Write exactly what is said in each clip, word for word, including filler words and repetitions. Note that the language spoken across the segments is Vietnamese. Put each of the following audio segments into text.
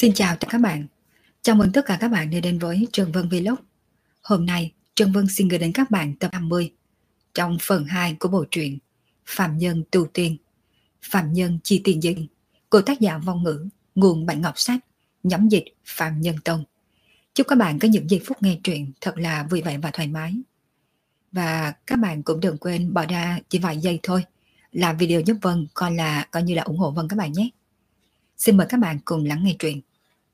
Xin chào tất cả các bạn. Chào mừng tất cả các bạn đã đến với Trần Vân Vlog. Hôm nay, Trần Vân xin gửi đến các bạn tập năm mươi trong phần hai của bộ truyện Phạm Nhân Tu Tiên, Phạm Nhân Chi Tiền Dinh của tác giả Vong Ngữ, nguồn Bạch Ngọc Sách, nhóm dịch Phạm Nhân Tông. Chúc các bạn có những giây phút nghe truyện thật là vui vẻ và thoải mái. Và các bạn cũng đừng quên bỏ ra chỉ vài giây thôi, làm video giúp Vân coi là coi như là ủng hộ Vân các bạn nhé. Xin mời các bạn cùng lắng nghe truyện.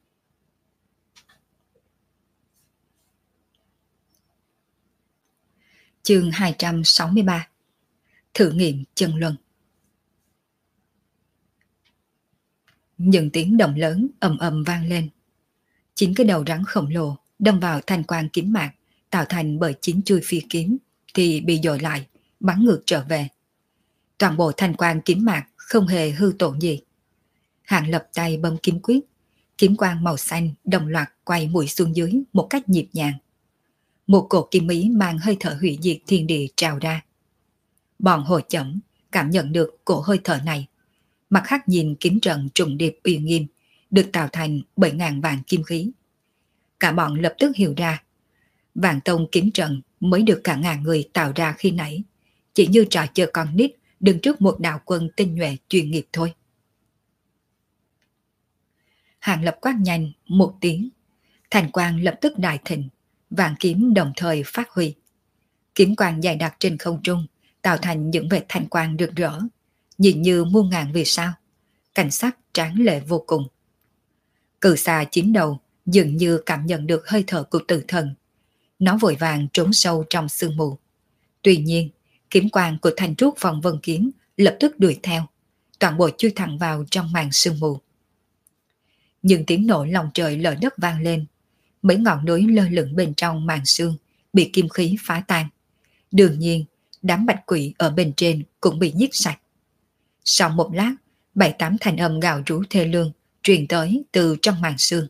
Chương hai trăm sáu mươi ba. Thử nghiệm chân luân. Những tiếng động lớn ầm ầm vang lên. Chín cái đầu rắn khổng lồ đâm vào thanh quang kiếm mạc tạo thành bởi chín chuôi phi kiếm thì bị dội lại, bắn ngược trở về. Toàn bộ thanh quang kiếm mạc không hề hư tổn gì. Hạng Lập tay bấm kiếm quyết, kiếm quang màu xanh đồng loạt quay mũi xuống dưới một cách nhịp nhàng. Một cổ kim ý mang hơi thở hủy diệt thiên địa trào ra. Bọn Hồ Chẩm cảm nhận được cổ hơi thở này, mặt khác nhìn kiếm trận trùng điệp uy nghiêm được tạo thành bảy ngàn vạn kim khí. Cả bọn lập tức hiểu ra, Vạn Tông kiếm trận mới được cả ngàn người tạo ra khi nãy, chỉ như trò chơi con nít đứng trước một đạo quân tinh nhuệ chuyên nghiệp thôi. Hạng Lập quát nhanh một tiếng, thành quang lập tức đại thịnh, vạn kiếm đồng thời phát huy. Kiếm quang dài đặc trên không trung tạo thành những vệt thanh quang rực rỡ, nhìn như muôn ngàn vì sao, cảnh sắc tráng lệ vô cùng. Cự xà chín đầu dường như cảm nhận được hơi thở của tử thần, nó vội vàng trốn sâu trong sương mù. Tuy nhiên, kiếm quang của thanh trúc phong vân kiếm lập tức đuổi theo, toàn bộ chui thẳng vào trong màn sương mù. Những tiếng nổ lòng trời lở đất vang lên, mấy ngọn núi lơ lửng bên trong màn sương bị kim khí phá tan. Đương nhiên, đám bạch quỷ ở bên trên cũng bị giết sạch. Sau một lát, bảy tám thanh âm gào rú thê lương truyền tới từ trong màn sương.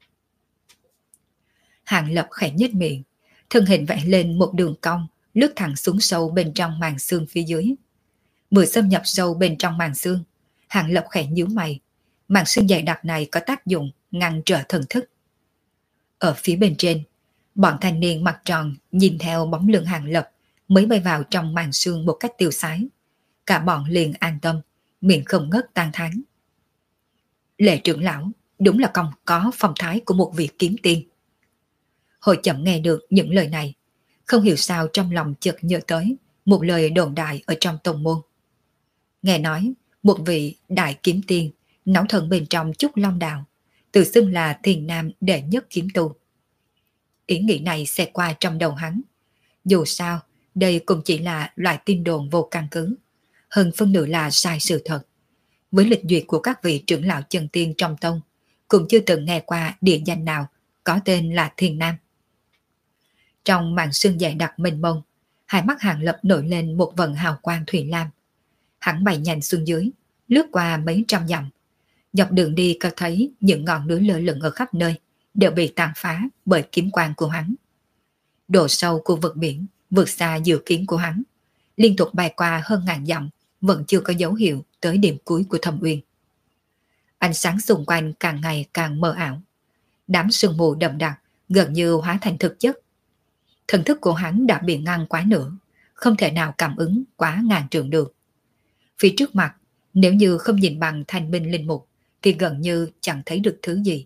Hạng Lập khẽ nhếch miệng, thân hình vẽ lên một đường cong, lướt thẳng xuống sâu bên trong màn sương phía dưới. Vừa xâm nhập sâu bên trong màn sương, Hạng Lập khẽ nhíu mày. Màn sương dày đặc này có tác dụng ngăn trở thần thức. Ở phía bên trên, bọn thanh niên mặt tròn nhìn theo bóng lưng Hạng Lập mới bay vào trong màn sương một cách tiêu sái. Cả bọn liền an tâm, miệng không ngớt tán thán. Lệ trưởng lão đúng là không có phong thái của một vị kiếm tiên. Hội Chậm nghe được những lời này, không hiểu sao trong lòng chợt nhớ tới một lời đồn đại ở trong tông môn. Nghe nói một vị đại kiếm tiên náo thần bên trong Trúc Long Đạo, tự xưng là thiền nam đệ nhất kiếm tu. Ý nghĩ này sẽ qua trong đầu hắn. Dù sao, đây cũng chỉ là loại tin đồn vô căn cứ, hơn phân nửa là sai sự thật. Với lịch duyệt của các vị trưởng lão chân tiên trong tông, cũng chưa từng nghe qua địa danh nào có tên là Thiền Nam. Trong màn sương dày đặc mênh mông, hai mắt Hạng Lập nổi lên một vầng hào quang thủy lam. Hắn bay nhanh xuống dưới, lướt qua mấy trăm dặm. Dọc đường đi có thấy những ngọn núi lơ lửng ở khắp nơi đều bị tàn phá bởi kiếm quang của hắn. Độ sâu của vực biển vượt xa dự kiến của hắn, liên tục bay qua hơn ngàn dặm vẫn chưa có dấu hiệu tới điểm cuối của thâm uyên. Ánh sáng xung quanh càng ngày càng mờ ảo, đám sương mù đậm đặc gần như hóa thành thực chất. Thần thức của hắn đã bị ngăn quá nửa, không thể nào cảm ứng quá ngàn trượng được. Phía trước mặt, nếu như không nhìn bằng thanh minh linh mục thì gần như chẳng thấy được thứ gì.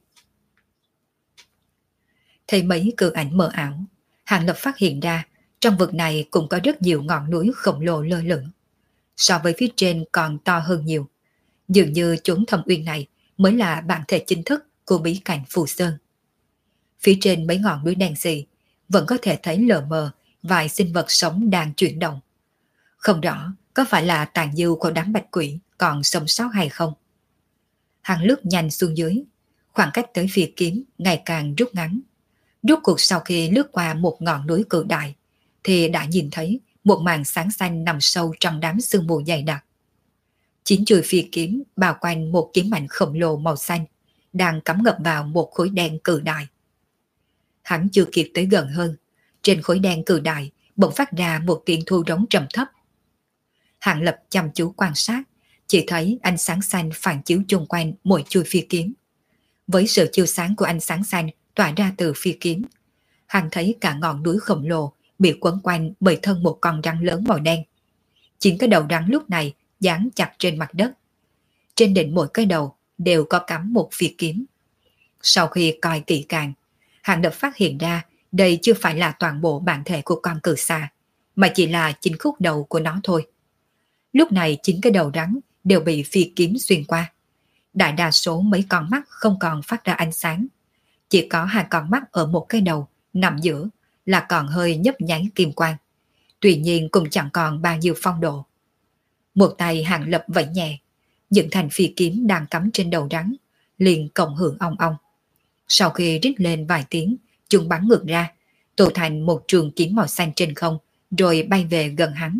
Thấy mấy cự ảnh mờ ảo, Hạng Lập phát hiện ra trong vực này cũng có rất nhiều ngọn núi khổng lồ lơ lửng. So với phía trên còn to hơn nhiều. Dường như chốn thâm uyên này mới là bản thể chính thức của bí cảnh Phù Sơn. Phía trên mấy ngọn núi đen xì vẫn có thể thấy lờ mờ vài sinh vật sống đang chuyển động. Không rõ có phải là tàn dư của đám bạch quỷ còn sống sót hay không. Hắn lướt nhanh xuống dưới, khoảng cách tới phía kiếm ngày càng rút ngắn. Rốt cuộc sau khi lướt qua một ngọn núi cự đại thì đã nhìn thấy một màn sáng xanh nằm sâu trong đám sương mù dày đặc. Chín chuôi phi kiếm bao quanh một kiếm mạnh khổng lồ màu xanh đang cắm ngập vào một khối đen cự đại. Hắn chưa kịp tới gần hơn, trên khối đen cự đại bỗng phát ra một tiếng thu rống trầm thấp. Hạng Lập chăm chú quan sát, chỉ thấy ánh sáng xanh phản chiếu chung quanh mỗi chuôi phi kiếm. Với sự chiếu sáng của ánh sáng xanh tỏa ra từ phi kiếm, hắn thấy cả ngọn núi khổng lồ bị quấn quanh bởi thân một con rắn lớn màu đen. Chín cái đầu rắn lúc này dán chặt trên mặt đất. Trên đỉnh mỗi cái đầu đều có cắm một phi kiếm. Sau khi coi kỹ càng, Hàng Lập phát hiện ra đây chưa phải là toàn bộ bản thể của con cự xà, mà chỉ là chín khúc đầu của nó thôi. Lúc này chín cái đầu rắn đều bị phi kiếm xuyên qua. Đại đa số mấy con mắt không còn phát ra ánh sáng. Chỉ có hai con mắt ở một cái đầu nằm giữa là còn hơi nhấp nháy kim quang. Tuy nhiên cũng chẳng còn bao nhiêu phong độ. Một tay Hàng Lập vẫy nhẹ, những thành phi kiếm đang cắm trên đầu rắn liền cộng hưởng ong ong. Sau khi rít lên vài tiếng, chúng bắn ngược ra, tổ thành một trường kiếm màu xanh trên không, rồi bay về gần hắn.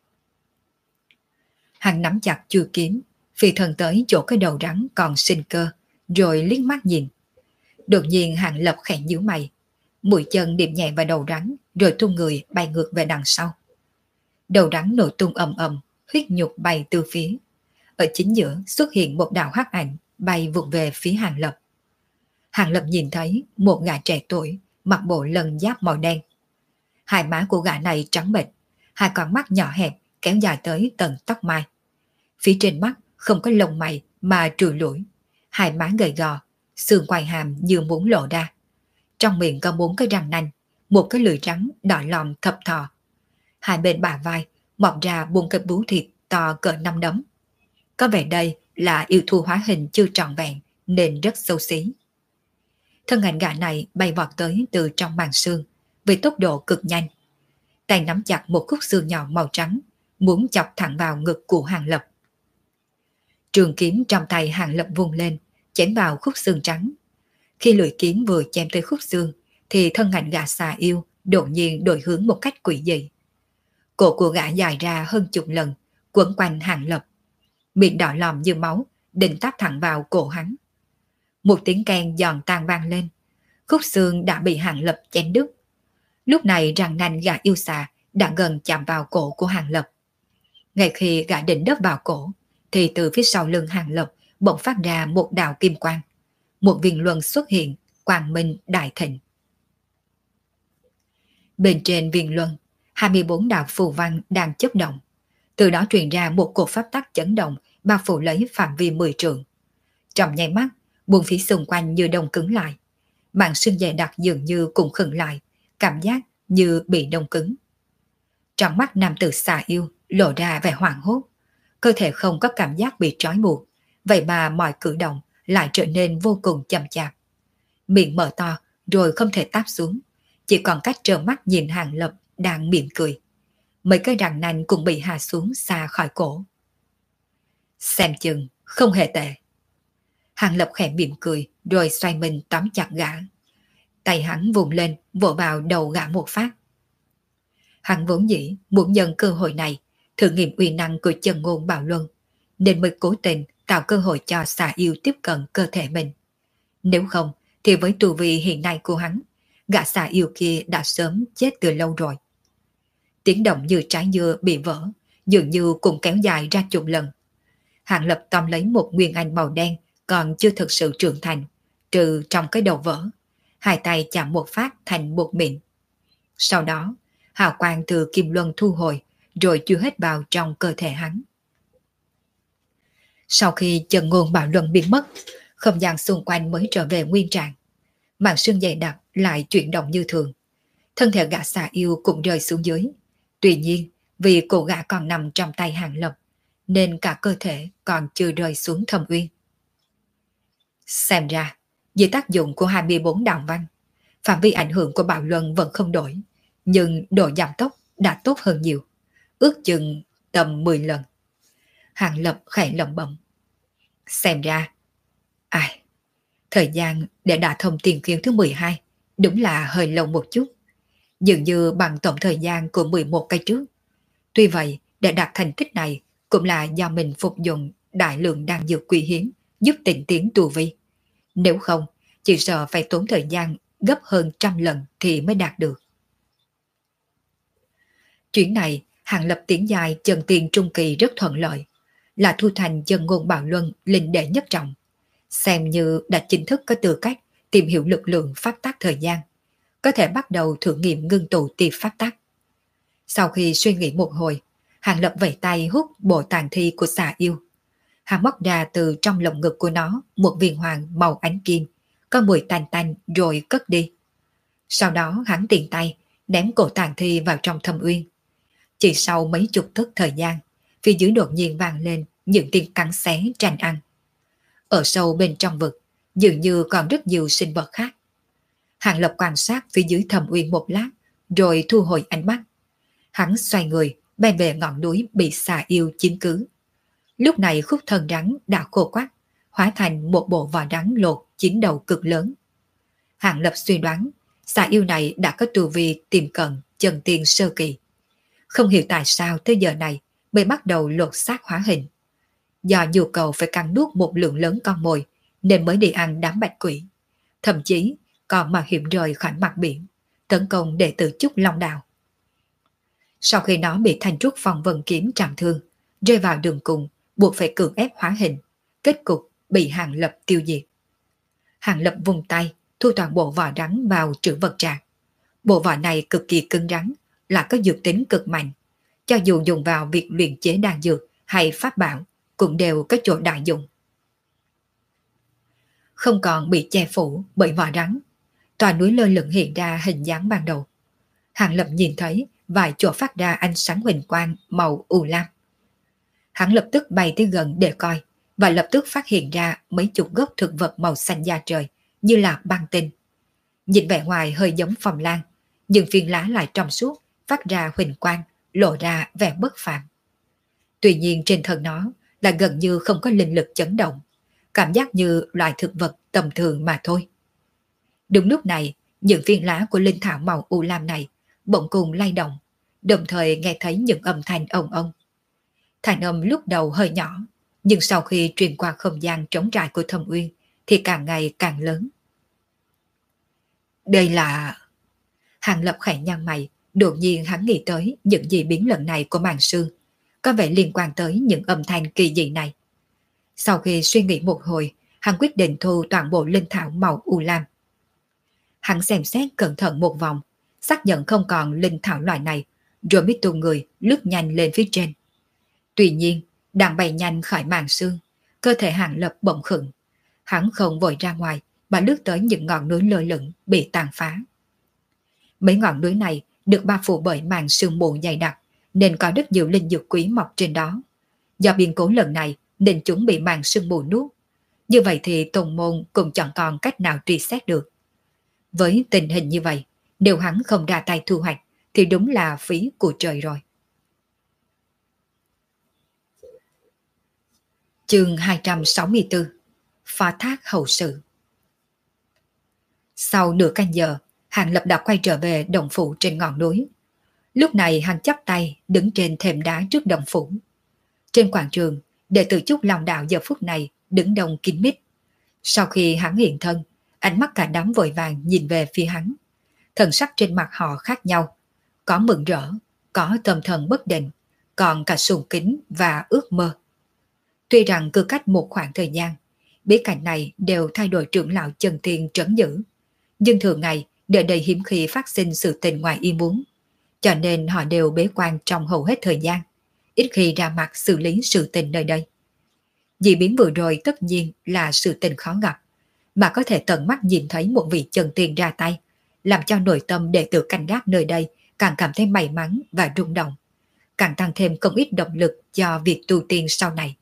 Hắn nắm chặt chuôi kiếm, phi thân tới chỗ cái đầu rắn còn sinh cơ, rồi liếc mắt nhìn. Đột nhiên Hàng Lập khẽ nhíu mày, mũi chân điểm nhẹ vào đầu rắn, rồi tung người bay ngược về đằng sau. Đầu rắn nổ tung ầm ầm, huyết nhục bay từ phía. Ở chính giữa xuất hiện một đạo hắc ảnh bay vụt về phía Hàng Lập. Hàng Lập nhìn thấy một gã trẻ tuổi mặc bộ lân giáp màu đen. Hai má của gã này trắng bệch, hai con mắt nhỏ hẹp kéo dài tới tận tóc mai. Phía trên mắt không có lông mày mà trùi lủi, hai má gầy gò, xương quai hàm như muốn lộ ra. Trong miệng có bốn cái răng nanh, một cái lưỡi trắng đỏ lòm thập thò. Hai bên bả vai mọc ra bốn cái bướu thịt to cỡ năm đấm. Có vẻ đây là yêu thú hóa hình chưa trọn vẹn nên rất xấu xí. Thân ảnh gã này bay vọt tới từ trong màn xương với tốc độ cực nhanh. Tay nắm chặt một khúc xương nhỏ màu trắng, muốn chọc thẳng vào ngực của Hàng Lập. Trường kiếm trong tay Hàng Lập vung lên, chém vào khúc xương trắng. Khi lưỡi kiếm vừa chém tới khúc xương, thì thân ảnh gã xà yêu đột nhiên đổi hướng một cách quỷ dị. Cổ của gã dài ra hơn chục lần, quấn quanh Hàng Lập. Miệng đỏ lòm như máu, định táp thẳng vào cổ hắn. Một tiếng keng giòn tan vang lên, khúc xương đã bị Hàng Lập chém đứt. Lúc này răng nanh gã yêu xà đã gần chạm vào cổ của Hàng Lập. Ngay khi gã định đớp vào cổ, thì từ phía sau lưng Hàng Lập bỗng phát ra một đạo kim quang. Một viên luân xuất hiện, quang minh đại thịnh. Bên trên viên luân, hai mươi bốn đạo phù văn đang chớp động. Từ đó truyền ra một cột pháp tắc chấn động bao phủ lấy phạm vi mười trượng. Trong nháy mắt, buông phía xung quanh như đông cứng lại. Màn xương dày đặc dường như cũng khựng lại, cảm giác như bị đông cứng. Trong mắt nam tử xà yêu lộ ra vẻ hoảng hốt. Cơ thể không có cảm giác bị trói buộc, vậy mà mọi cử động lại trở nên vô cùng chậm chạp. Miệng mở to rồi không thể táp xuống, chỉ còn cách trơ mắt nhìn Hàng Lập đang mỉm cười. Mấy cái răng nanh cũng bị hạ xuống xa khỏi cổ. Xem chừng không hề tệ. Hàng Lập khẽ mỉm cười rồi xoay mình tóm chặt gã. Tay hắn vùng lên vỗ vào đầu gã một phát. Hắn vốn dĩ muốn nhân cơ hội này thử nghiệm uy năng của chân ngôn bạo luân, nên mới cố tình tạo cơ hội cho xà yêu tiếp cận cơ thể mình. Nếu không thì với tu vi hiện nay của hắn, gã xà yêu kia đã sớm chết từ lâu rồi. Tiếng động như trái dưa bị vỡ, dường như cũng kéo dài ra chục lần. Hàng Lập tóm lấy một nguyên anh màu đen còn chưa thực sự trưởng thành, trừ trong cái đầu vỡ. Hai tay chạm một phát thành bột mịn. Sau đó, hào quang từ kim luân thu hồi, rồi chưa hết vào trong cơ thể hắn. Sau khi chân ngôn bạo luân biến mất, không gian xung quanh mới trở về nguyên trạng. Màn sương dày đặc lại chuyển động như thường. Thân thể gã xà yêu cũng rơi xuống dưới. Tuy nhiên, vì cổ gã còn nằm trong tay Hàng Lập, nên cả cơ thể còn chưa rơi xuống thâm uyên. Xem ra, dưới tác dụng của hai mươi bốn đạo văn, phạm vi ảnh hưởng của bạo luân vẫn không đổi, nhưng độ giảm tốc đã tốt hơn nhiều, ước chừng tầm mười lần. Hàng Lập khẽ lẩm bẩm. Xem ra, ai, thời gian để đạt thông tiền khiếu thứ mười hai đúng là hơi lâu một chút, dường như bằng tổng thời gian của mười một cái trước. Tuy vậy, để đạt thành tích này cũng là do mình phục dụng đại lượng đan dược quý hiếm giúp tịnh tiến tu vi. Nếu không, chỉ sợ phải tốn thời gian gấp hơn trăm lần thì mới đạt được. Chuyến này, Hàng Lập tiến dài chân tiền trung kỳ rất thuận lợi, là thu thành chân ngôn bạo luân linh đệ nhất trọng. xem như đã chính thức có tư cách tìm hiểu lực lượng pháp tắc thời gian, có thể bắt đầu thử nghiệm ngưng tụ tiệp pháp tắc. Sau khi suy nghĩ một hồi, Hàng Lập vẫy tay hút bộ tàn thi của xà yêu. Hắn móc ra từ trong lồng ngực của nó một viên hoàng màu ánh kim, có mùi tanh tanh rồi cất đi. Sau đó hắn tiện tay ném cổ tàn thi vào trong thâm uyên. Chỉ sau mấy chục tức thời gian, phía dưới đột nhiên vang lên những tiếng cắn xé tranh ăn. Ở sâu bên trong vực, dường như còn rất nhiều sinh vật khác. Hàng Lập quan sát phía dưới thâm uyên một lát, rồi thu hồi ánh mắt. Hắn xoay người, bay về ngọn núi bị xà yêu chiếm cứ. Lúc này khúc thân rắn đã khô quắt, hóa thành một bộ vỏ rắn lột chín đầu cực lớn. Hàng Lập suy đoán, xà yêu này đã có tu vi tiềm cận chân tiên sơ kỳ. Không hiểu tại sao tới giờ này mới bắt đầu lột xác hóa hình. Do nhu cầu phải cắn nuốt một lượng lớn con mồi nên mới đi ăn đám bạch quỷ. Thậm chí còn mạo hiểm rời khỏi mặt biển, tấn công đệ tử Trúc Long Đào. Sau khi nó bị Thanh Trúc Phong Vân Kiếm trọng thương, rơi vào đường cùng, buộc phải cưỡng ép hóa hình, kết cục bị Hàng Lập tiêu diệt. Hàng Lập vùng tay, thu toàn bộ vỏ rắn vào trữ vật trạc. Bộ vỏ này cực kỳ cứng rắn, là có dược tính cực mạnh. Cho dù dùng vào việc luyện chế đan dược hay pháp bảo, cũng đều có chỗ đại dụng. Không còn bị che phủ bởi vỏ rắn, tòa núi lơ lửng hiện ra hình dáng ban đầu. Hàng Lập nhìn thấy vài chỗ phát ra ánh sáng huỳnh quang màu u lam. Hắn lập tức bay tới gần để coi, và lập tức phát hiện ra mấy chục gốc thực vật màu xanh da trời như là băng tinh. Nhìn vẻ ngoài hơi giống phòng lan, nhưng phiến lá lại trong suốt, phát ra huỳnh quang, lộ ra vẻ bất phàm. Tuy nhiên trên thân nó là gần như không có linh lực chấn động, cảm giác như loại thực vật tầm thường mà thôi. Đúng lúc này, những phiến lá của linh thảo màu u lam này bỗng cùng lay động, đồng thời nghe thấy những âm thanh ong ong. Thanh âm lúc đầu hơi nhỏ, nhưng sau khi truyền qua không gian trống trải của thâm uyên thì càng ngày càng lớn. Đây là... Hàng Lập khẽ nhăn mày, đột nhiên hắn nghĩ tới những gì biến lần này của màn sương, có vẻ liên quan tới những âm thanh kỳ dị này. Sau khi suy nghĩ một hồi, hắn quyết định thu toàn bộ linh thảo màu u lam. Hắn xem xét cẩn thận một vòng, xác nhận không còn linh thảo loại này, rồi mới tung người lướt nhanh lên phía trên. Tuy nhiên, đang bay nhanh khỏi màn sương, cơ thể Hàng Lập bỗng khựng. Hắn không vội ra ngoài, mà lướt tới những ngọn núi lơ lửng bị tàn phá. Mấy ngọn núi này được bao phủ bởi màn sương mù dày đặc, nên có rất nhiều linh dược quý mọc trên đó. Do biến cố lần này nên chúng bị màn sương mù nuốt. Như vậy thì tông môn cũng chẳng còn cách nào truy xét được. Với tình hình như vậy, nếu hắn không ra tay thu hoạch thì đúng là phí của trời rồi. Chương hai trăm sáu mươi tư. Phá thác hậu sự. Sau nửa canh giờ, Hàng Lập đã quay trở về động phủ trên ngọn núi. Lúc này hắn chắp tay đứng trên thềm đá trước động phủ. Trên quảng trường, đệ tử Trúc Long Đạo giờ phút này đứng đông kín mít. Sau khi hắn hiện thân, ánh mắt cả đám vội vàng nhìn về phía hắn. Thần sắc trên mặt họ khác nhau, có mừng rỡ, có tâm thần bất định, còn cả sùng kính và ước mơ. Tuy rằng cứ cách một khoảng thời gian, bí cảnh này đều thay đổi trưởng lão chân tiên trấn giữ, nhưng thường ngày đều đầy hiếm khi phát sinh sự tình ngoài ý muốn, cho nên họ đều bế quan trong hầu hết thời gian, ít khi ra mặt xử lý sự tình nơi đây. Dị biến vừa rồi tất nhiên là sự tình khó gặp, mà có thể tận mắt nhìn thấy một vị chân tiên ra tay, làm cho nội tâm đệ tử canh gác nơi đây càng cảm thấy may mắn và rung động, càng tăng thêm không ít động lực cho việc tu tiên sau này.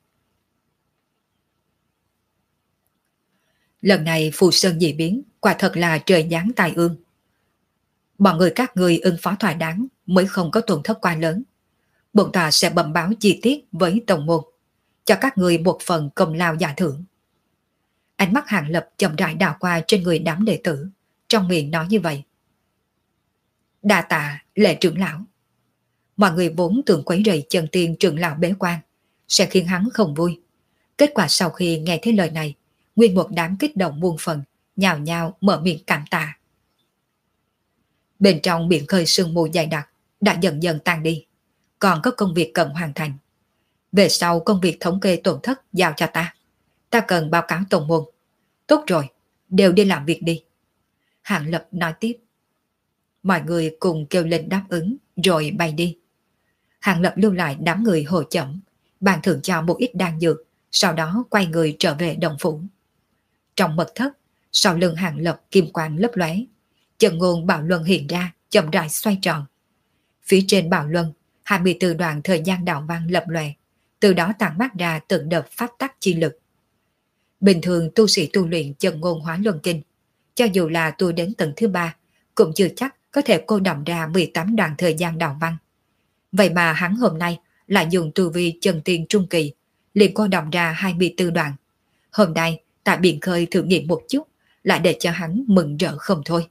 Lần này Phù Sơn dị biến quả thật là trời giáng tai ương. Bọn người các người ứng phó thỏa đáng mới không có tổn thất quá lớn. Bổn tọa sẽ bẩm báo chi tiết với tổng môn, cho các người một phần công lao giải thưởng. Ánh mắt Hàng Lập chậm rãi đảo qua trên người đám đệ tử, trong miệng nói như vậy. Đa tạ Lệ trưởng lão. Mọi người vốn tưởng quấy rầy chân tiên trưởng lão bế quan sẽ khiến hắn không vui. Kết quả sau khi nghe thấy lời này, nguyên một đám kích động muôn phần, nhào nhào mở miệng cảm tạ. Bên trong biển khơi sương mù dày đặc đã dần dần tan đi, còn có công việc cần hoàn thành. Về sau công việc thống kê tổn thất giao cho ta. Ta cần báo cáo tổng môn, Tốt rồi, đều đi làm việc đi. Hàng Lập nói tiếp. Mọi người cùng kêu lên đáp ứng rồi bay đi. Hàng Lập lưu lại đám người hồ chẩm, bàn thưởng cho một ít đan dược, sau đó quay người trở về đồng phủ. Trong mật thất, sau lưng Hàng Lập kim quang lấp lóe, chân ngôn bảo luân hiện ra, chậm rãi xoay tròn. Phía trên bảo luân, hai mươi tư đoạn thời gian đạo văn lập lòe, từ đó tản mát ra từng đợt pháp tắc chi lực. Bình thường tu sĩ tu luyện chân ngôn hóa luân kinh, cho dù là tu đến tầng thứ ba, cũng chưa chắc có thể cô đọng ra mười tám đoạn thời gian đạo văn. Vậy mà hắn hôm nay lại dùng tu vi chân tiên trung kỳ, liền cô đọng ra hai mươi tư đoạn. Hôm nay tại biển khơi thử nghiệm một chút, lại để cho hắn mừng rỡ không thôi.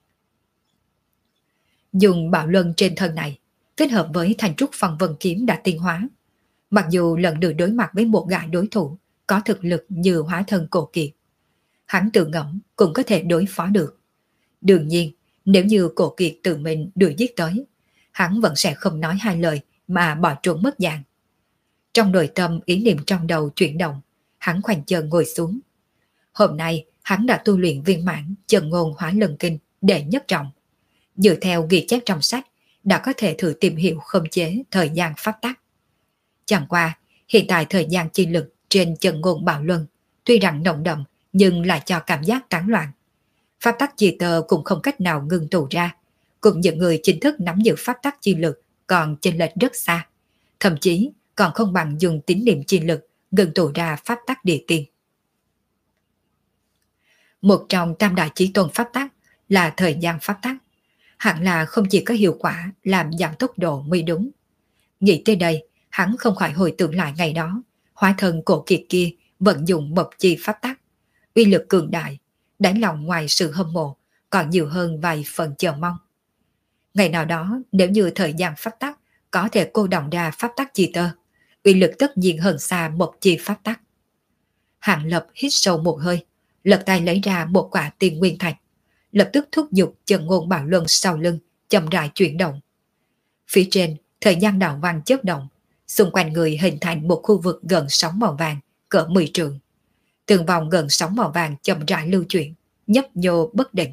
Dùng bảo luân trên thân này, kết hợp với thành trúc phần vân kiếm đã tiến hóa. Mặc dù lần được đối mặt với một gã đối thủ có thực lực như hóa thân cổ kiệt, hắn tự ngẫm cũng có thể đối phó được. Đương nhiên, nếu như cổ kiệt tự mình đuổi giết tới, hắn vẫn sẽ không nói hai lời mà bỏ trốn mất dạng. Trong nội tâm ý niệm trong đầu chuyển động, hắn khoanh chân ngồi xuống. Hôm nay hắn đã tu luyện viên mãn chân ngôn hóa lần kinh đệ nhất trọng. Dựa theo ghi chép trong sách, đã có thể thử tìm hiểu khống chế thời gian pháp tắc. Chẳng qua, hiện tại thời gian chi lực trên chân ngôn bảo luân tuy rằng nồng đậm nhưng lại cho cảm giác tán loạn. Pháp tắc chi tơ cũng không cách nào ngừng tụ ra, cùng những người chính thức nắm giữ pháp tắc chi lực còn chênh lệch rất xa, thậm chí còn không bằng dùng tín niệm chi lực ngừng tụ ra pháp tắc địa tiên. Một trong tam đại chí tôn pháp tắc là thời gian pháp tắc, hẳn là không chỉ có hiệu quả làm giảm tốc độ mới đúng. Nghĩ tới đây, hắn không khỏi hồi tưởng lại ngày đó, hóa thân cổ kiệt kia vận dụng mộc chi pháp tắc, uy lực cường đại, đánh lòng ngoài sự hâm mộ, còn nhiều hơn vài phần chờ mong. Ngày nào đó, nếu như thời gian pháp tắc có thể cô đọng ra pháp tắc chi tơ, uy lực tất nhiên hơn xa mộc chi pháp tắc. Hàng Lập hít sâu một hơi, lật tay lấy ra một quả tiên nguyên thạch, lập tức thúc giục chân ngôn bảo luân sau lưng, chậm rãi chuyển động. Phía trên, thời gian đạo văn chớp động, xung quanh người hình thành một khu vực gần sóng màu vàng, cỡ mười trượng. Từng vòng gần sóng màu vàng chậm rãi lưu chuyển, nhấp nhô bất định.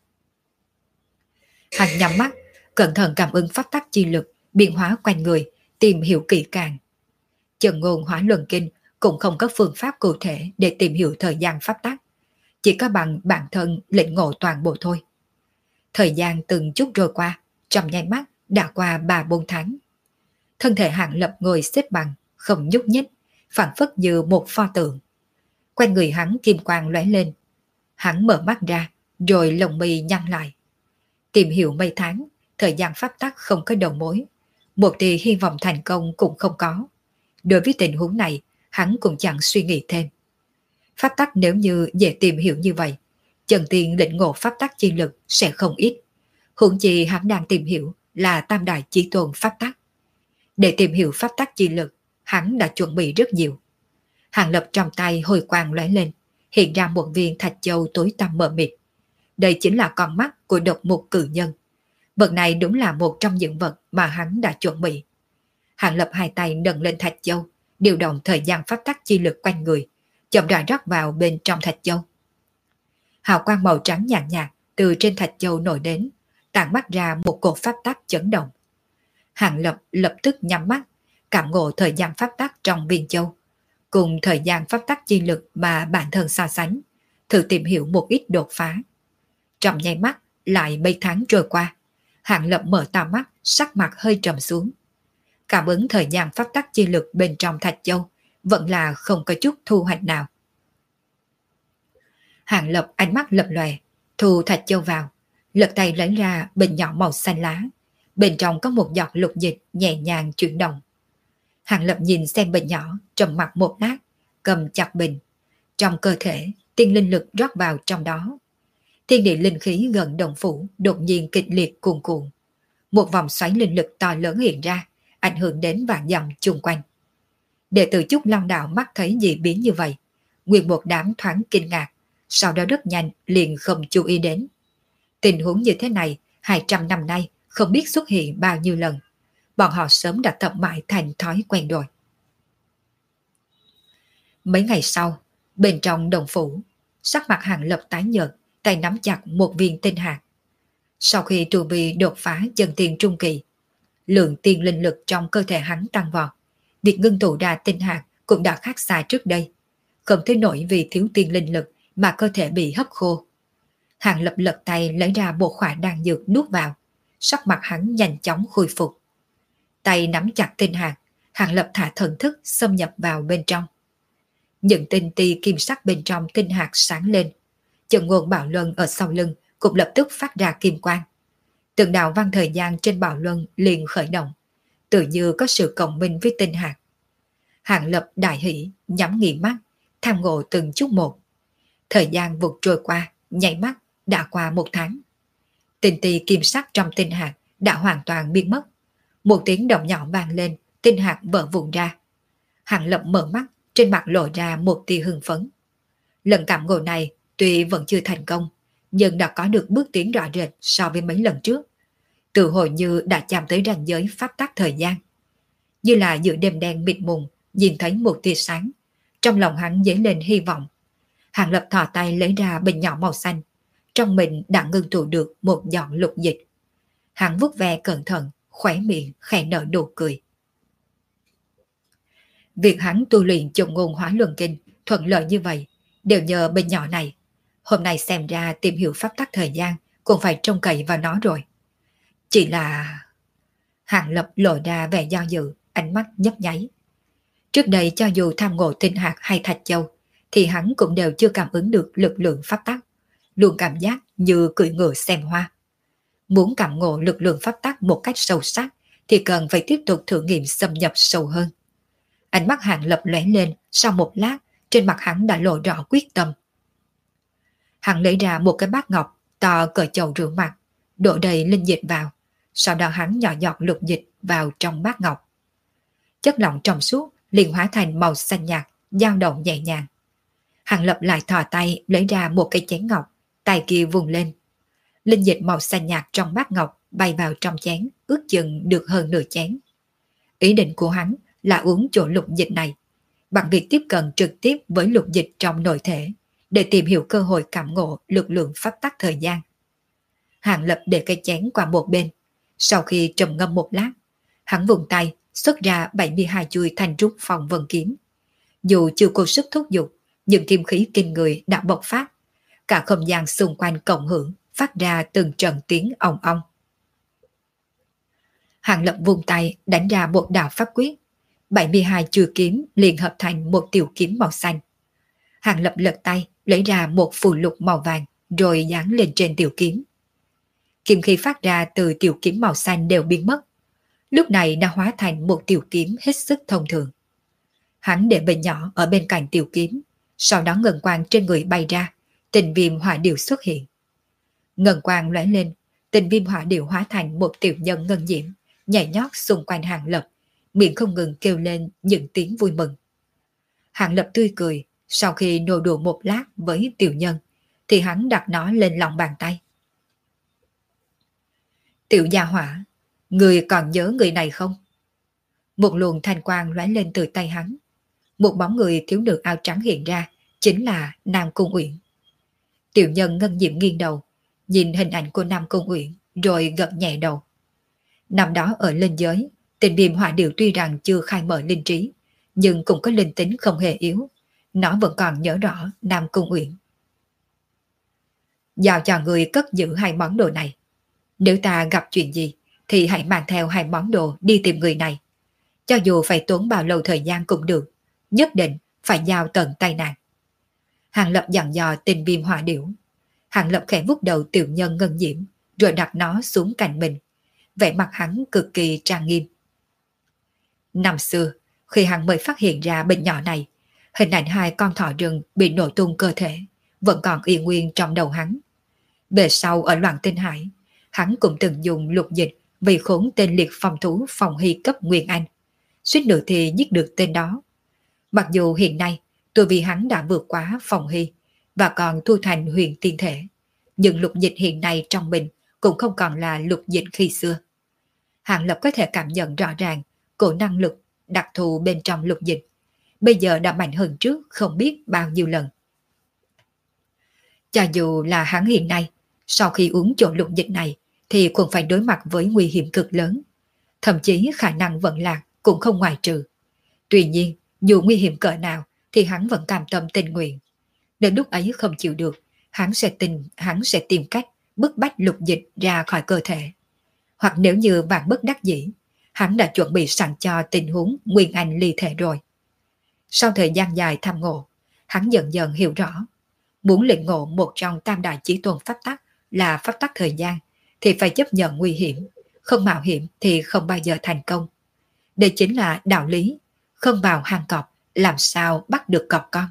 Hắn nhắm mắt, cẩn thận cảm ứng pháp tắc chi lực, biến hóa quanh người, tìm hiểu kỹ càng. Chân ngôn hóa luân kinh cũng không có phương pháp cụ thể để tìm hiểu thời gian pháp tắc, chỉ có bằng bản thân lĩnh ngộ toàn bộ thôi. Thời gian từng chút trôi qua, trong nháy mắt đã qua ba bốn tháng. Thân thể Hàng Lập ngồi xếp bằng, không nhúc nhích, phản phất như một pho tượng. Quanh người hắn kim quang lóe lên. Hắn mở mắt ra, rồi lồng mi nhăn lại. Tìm hiểu mấy tháng, thời gian pháp tắc không có đầu mối, một tia hy vọng thành công cũng không có. Đối với tình huống này, hắn cũng chẳng suy nghĩ thêm. Pháp tắc nếu như dễ tìm hiểu như vậy, chân tiên lĩnh ngộ pháp tắc chi lực sẽ không ít. Huống chi hắn đang tìm hiểu là tam đại chí tôn pháp tắc. Để tìm hiểu pháp tắc chi lực, hắn đã chuẩn bị rất nhiều. Hàng Lập trong tay hồi quang lóe lên, hiện ra một viên thạch châu tối tăm mờ mịt. Đây chính là con mắt của độc mục cử nhân. Vật này đúng là một trong những vật mà hắn đã chuẩn bị. Hàng Lập hai tay nâng lên thạch châu, điều động thời gian pháp tắc chi lực quanh người, chậm rãi rót vào bên trong thạch châu. Hào quang màu trắng nhạt nhạt từ trên thạch châu nổi đến, tản mắt ra một cột pháp tắc chấn động. Hàng Lập lập tức nhắm mắt, cảm ngộ thời gian pháp tắc trong viên châu, cùng thời gian pháp tắc chi lực mà bản thân so sánh, thử tìm hiểu một ít đột phá. Trong nháy mắt lại mấy tháng trôi qua, Hàng Lập mở to mắt, sắc mặt hơi trầm xuống. Cảm ứng thời gian pháp tắc chi lực bên trong thạch châu vẫn là không có chút thu hoạch nào. Hàng Lập ánh mắt lập lòe, thu thạch châu vào, lật tay lấy ra bình nhỏ màu xanh lá, bên trong có một giọt lục dịch nhẹ nhàng chuyển động. Hàng Lập nhìn xem bình nhỏ, trầm mặt một lát, cầm chặt bình. Trong cơ thể, tiên linh lực rót vào trong đó. Thiên địa linh khí gần đồng phủ đột nhiên kịch liệt cuồn cuộn. Một vòng xoáy linh lực to lớn hiện ra, ảnh hưởng đến vạn dặm chung quanh. Đệ tử Trúc Long Đạo mắt thấy dị biến như vậy, nguyên một đám thoáng kinh ngạc, sau đó rất nhanh liền không chú ý đến. Tình huống như thế này, hai trăm năm nay không biết xuất hiện bao nhiêu lần. Bọn họ sớm đã tập mãi thành thói quen rồi. Mấy ngày sau, bên trong đồng phủ, Sắc mặt Hàng Lập tái nhợt, tay nắm chặt một viên tinh hạt. Sau khi tu vi đột phá chân tiên trung kỳ, lượng tiên linh lực trong cơ thể hắn tăng vọt. Việc ngưng tụ ra tinh hạt cũng đã khác xa trước đây. Không thể nổi vì thiếu tiên linh lực mà cơ thể bị hấp khô. Hàng Lập lật tay lấy ra một khỏa đan dược nuốt vào. Sắc mặt hắn nhanh chóng khôi phục. Tay nắm chặt tinh hạt, Hàng Lập thả thần thức xâm nhập vào bên trong. Những tinh ti kim sắc bên trong tinh hạt sáng lên. Chân ngôn bảo luân ở sau lưng cũng lập tức phát ra kim quang. Từng đạo văn thời gian trên bảo luân liền khởi động, tự như có sự cộng minh với tinh hạt. Hàng Lập đại hỷ, nhắm nghiền mắt, tham ngộ từng chút một. Thời gian vụt trôi qua, nhảy mắt, đã qua một tháng. Tinh ti kim sắc trong tinh hạt đã hoàn toàn biến mất. Một tiếng động nhỏ vang lên, tinh hạt vỡ vụn ra. Hàng Lập mở mắt, trên mặt lộ ra một tia hưng phấn. Lần cảm ngộ này tuy vẫn chưa thành công, nhưng đã có được bước tiến rõ rệt so với mấy lần trước. Tự hồi như đã chạm tới ranh giới pháp tắc thời gian. Như là giữa đêm đen mịt mùng, nhìn thấy một tia sáng. Trong lòng hắn dấy lên hy vọng. Hàng Lập thò tay lấy ra bình nhỏ màu xanh. Trong mình đã ngưng tụ được một giọt lục dịch. Hắn vuốt ve cẩn thận, khóe miệng khẽ nở nụ cười. Việc hắn tu luyện Chủng Ngôn Hóa Luân Kinh thuận lợi như vậy đều nhờ bình nhỏ này. Hôm nay xem ra tìm hiểu pháp tắc thời gian cũng phải trông cậy vào nó rồi. Chỉ là... Hàng Lập lộ ra vẻ do dự, ánh mắt nhấp nháy. Trước đây cho dù tham ngộ tinh hạt hay thạch châu, thì hắn cũng đều chưa cảm ứng được lực lượng pháp tắc, luôn cảm giác như cưỡi ngựa xem hoa. Muốn cảm ngộ lực lượng pháp tắc một cách sâu sắc thì cần phải tiếp tục thử nghiệm xâm nhập sâu hơn. Ánh mắt Hàng Lập lóe lên, sau một lát, trên mặt hắn đã lộ rõ quyết tâm. Hắn lấy ra một cái bát ngọc to cỡ chậu rửa mặt, đổ đầy linh dịch vào, sau đó hắn nhỏ giọt lục dịch vào trong bát ngọc. Chất lỏng trong suốt liền hóa thành màu xanh nhạt, dao động nhẹ nhàng. Hàng Lập lại thò tay lấy ra một cái chén ngọc, tay kia vùng lên. Linh dịch màu xanh nhạt trong bát ngọc bay vào trong chén, ước chừng được hơn nửa chén. Ý định của hắn là uống chỗ lục dịch này, bằng việc tiếp cận trực tiếp với lục dịch trong nội thể, để tìm hiểu cơ hội cảm ngộ lực lượng pháp tắc thời gian. Hàng Lập để cái chén qua một bên, sau khi trầm ngâm một lát, hắn vùng tay xuất ra bảy mươi hai chuôi thanh trúc phong vân kiếm. Dù chưa cố sức thúc giục, nhưng kim khí kinh người đã bộc phát, cả không gian xung quanh cộng hưởng, phát ra từng trận tiếng ong ong. Hàng Lập vùng tay đánh ra một đạo pháp quyết, bảy mươi hai chuôi kiếm liền hợp thành một tiểu kiếm màu xanh. Hàng Lập lật tay lấy ra một phù lục màu vàng rồi dán lên trên tiểu kiếm. Kim khí phát ra từ tiểu kiếm màu xanh đều biến mất, lúc này đã hóa thành một tiểu kiếm hết sức thông thường. Hắn để bình nhỏ ở bên cạnh tiểu kiếm, sau đó ngân quang trên người bay ra, tình viêm hỏa điệu xuất hiện. Ngân quang lóe lên, tình viêm hỏa điệu hóa thành một tiểu nhân ngân diễm, nhảy nhót xung quanh Hàng Lập, miệng không ngừng kêu lên những tiếng vui mừng. Hàng Lập tươi cười, sau khi nô đùa một lát với tiểu nhân, thì hắn đặt nó lên lòng bàn tay. Tiểu gia hỏa, người còn nhớ người này không? Một luồng thanh quang lóe lên từ tay hắn. Một bóng người thiếu nữ áo trắng hiện ra, chính là Nam Cung Uyển. Tiểu nhân ngân diệm nghiêng đầu, nhìn hình ảnh của Nam Cung Uyển, rồi gật nhẹ đầu. Năm đó ở linh giới, tình viêm hỏa điệu tuy rằng chưa khai mở linh trí, nhưng cũng có linh tính không hề yếu. Nó vẫn còn nhớ rõ Nam Cung Uyển. Giao cho người cất giữ hai món đồ này. Nếu ta gặp chuyện gì, thì hãy mang theo hai món đồ đi tìm người này. Cho dù phải tốn bao lâu thời gian cũng được, nhất định phải giao tận tay nàng. Hàng Lập dặn dò tình viêm hỏa điểu. Hàng Lập khẽ vuốt đầu tiểu nhân ngân diễm, rồi đặt nó xuống cạnh mình. Vẻ mặt hắn cực kỳ trang nghiêm. Năm xưa, khi hắn mới phát hiện ra bệnh nhỏ này, hình ảnh hai con thỏ rừng bị nổ tung cơ thể vẫn còn y nguyên trong đầu hắn. Về sau ở Loạn Tinh Hải, hắn cũng từng dùng lục dịch vì khốn tên liệt phong thú Phong Hy cấp Nguyên Anh, suýt nữa thì giết được tên đó. Mặc dù hiện nay tuổi vì hắn đã vượt quá Phong Hy và còn thu thành huyền tiên thể, nhưng lục dịch hiện nay trong mình cũng không còn là lục dịch khi xưa. Hàng Lập có thể cảm nhận rõ ràng cổ năng lực đặc thù bên trong lục dịch, bây giờ đã mạnh hơn trước không biết bao nhiêu lần. Cho dù là hắn hiện nay, sau khi uống chỗ lục dịch này thì cũng phải đối mặt với nguy hiểm cực lớn. Thậm chí khả năng vận lạc cũng không ngoại trừ. Tuy nhiên, dù nguy hiểm cỡ nào thì hắn vẫn cam tâm tình nguyện. Đến lúc ấy không chịu được, hắn sẽ tìm, hắn sẽ tìm cách bức bách lục dịch ra khỏi cơ thể. Hoặc nếu như vạn bất đắc dĩ, hắn đã chuẩn bị sẵn cho tình huống nguyên anh ly thể rồi. Sau thời gian dài tham ngộ, hắn dần dần hiểu rõ, muốn lĩnh ngộ một trong tam đại chí tôn pháp tắc là pháp tắc thời gian thì phải chấp nhận nguy hiểm, không mạo hiểm thì không bao giờ thành công. Đây chính là đạo lý, không vào hang cọp làm sao bắt được cọp con.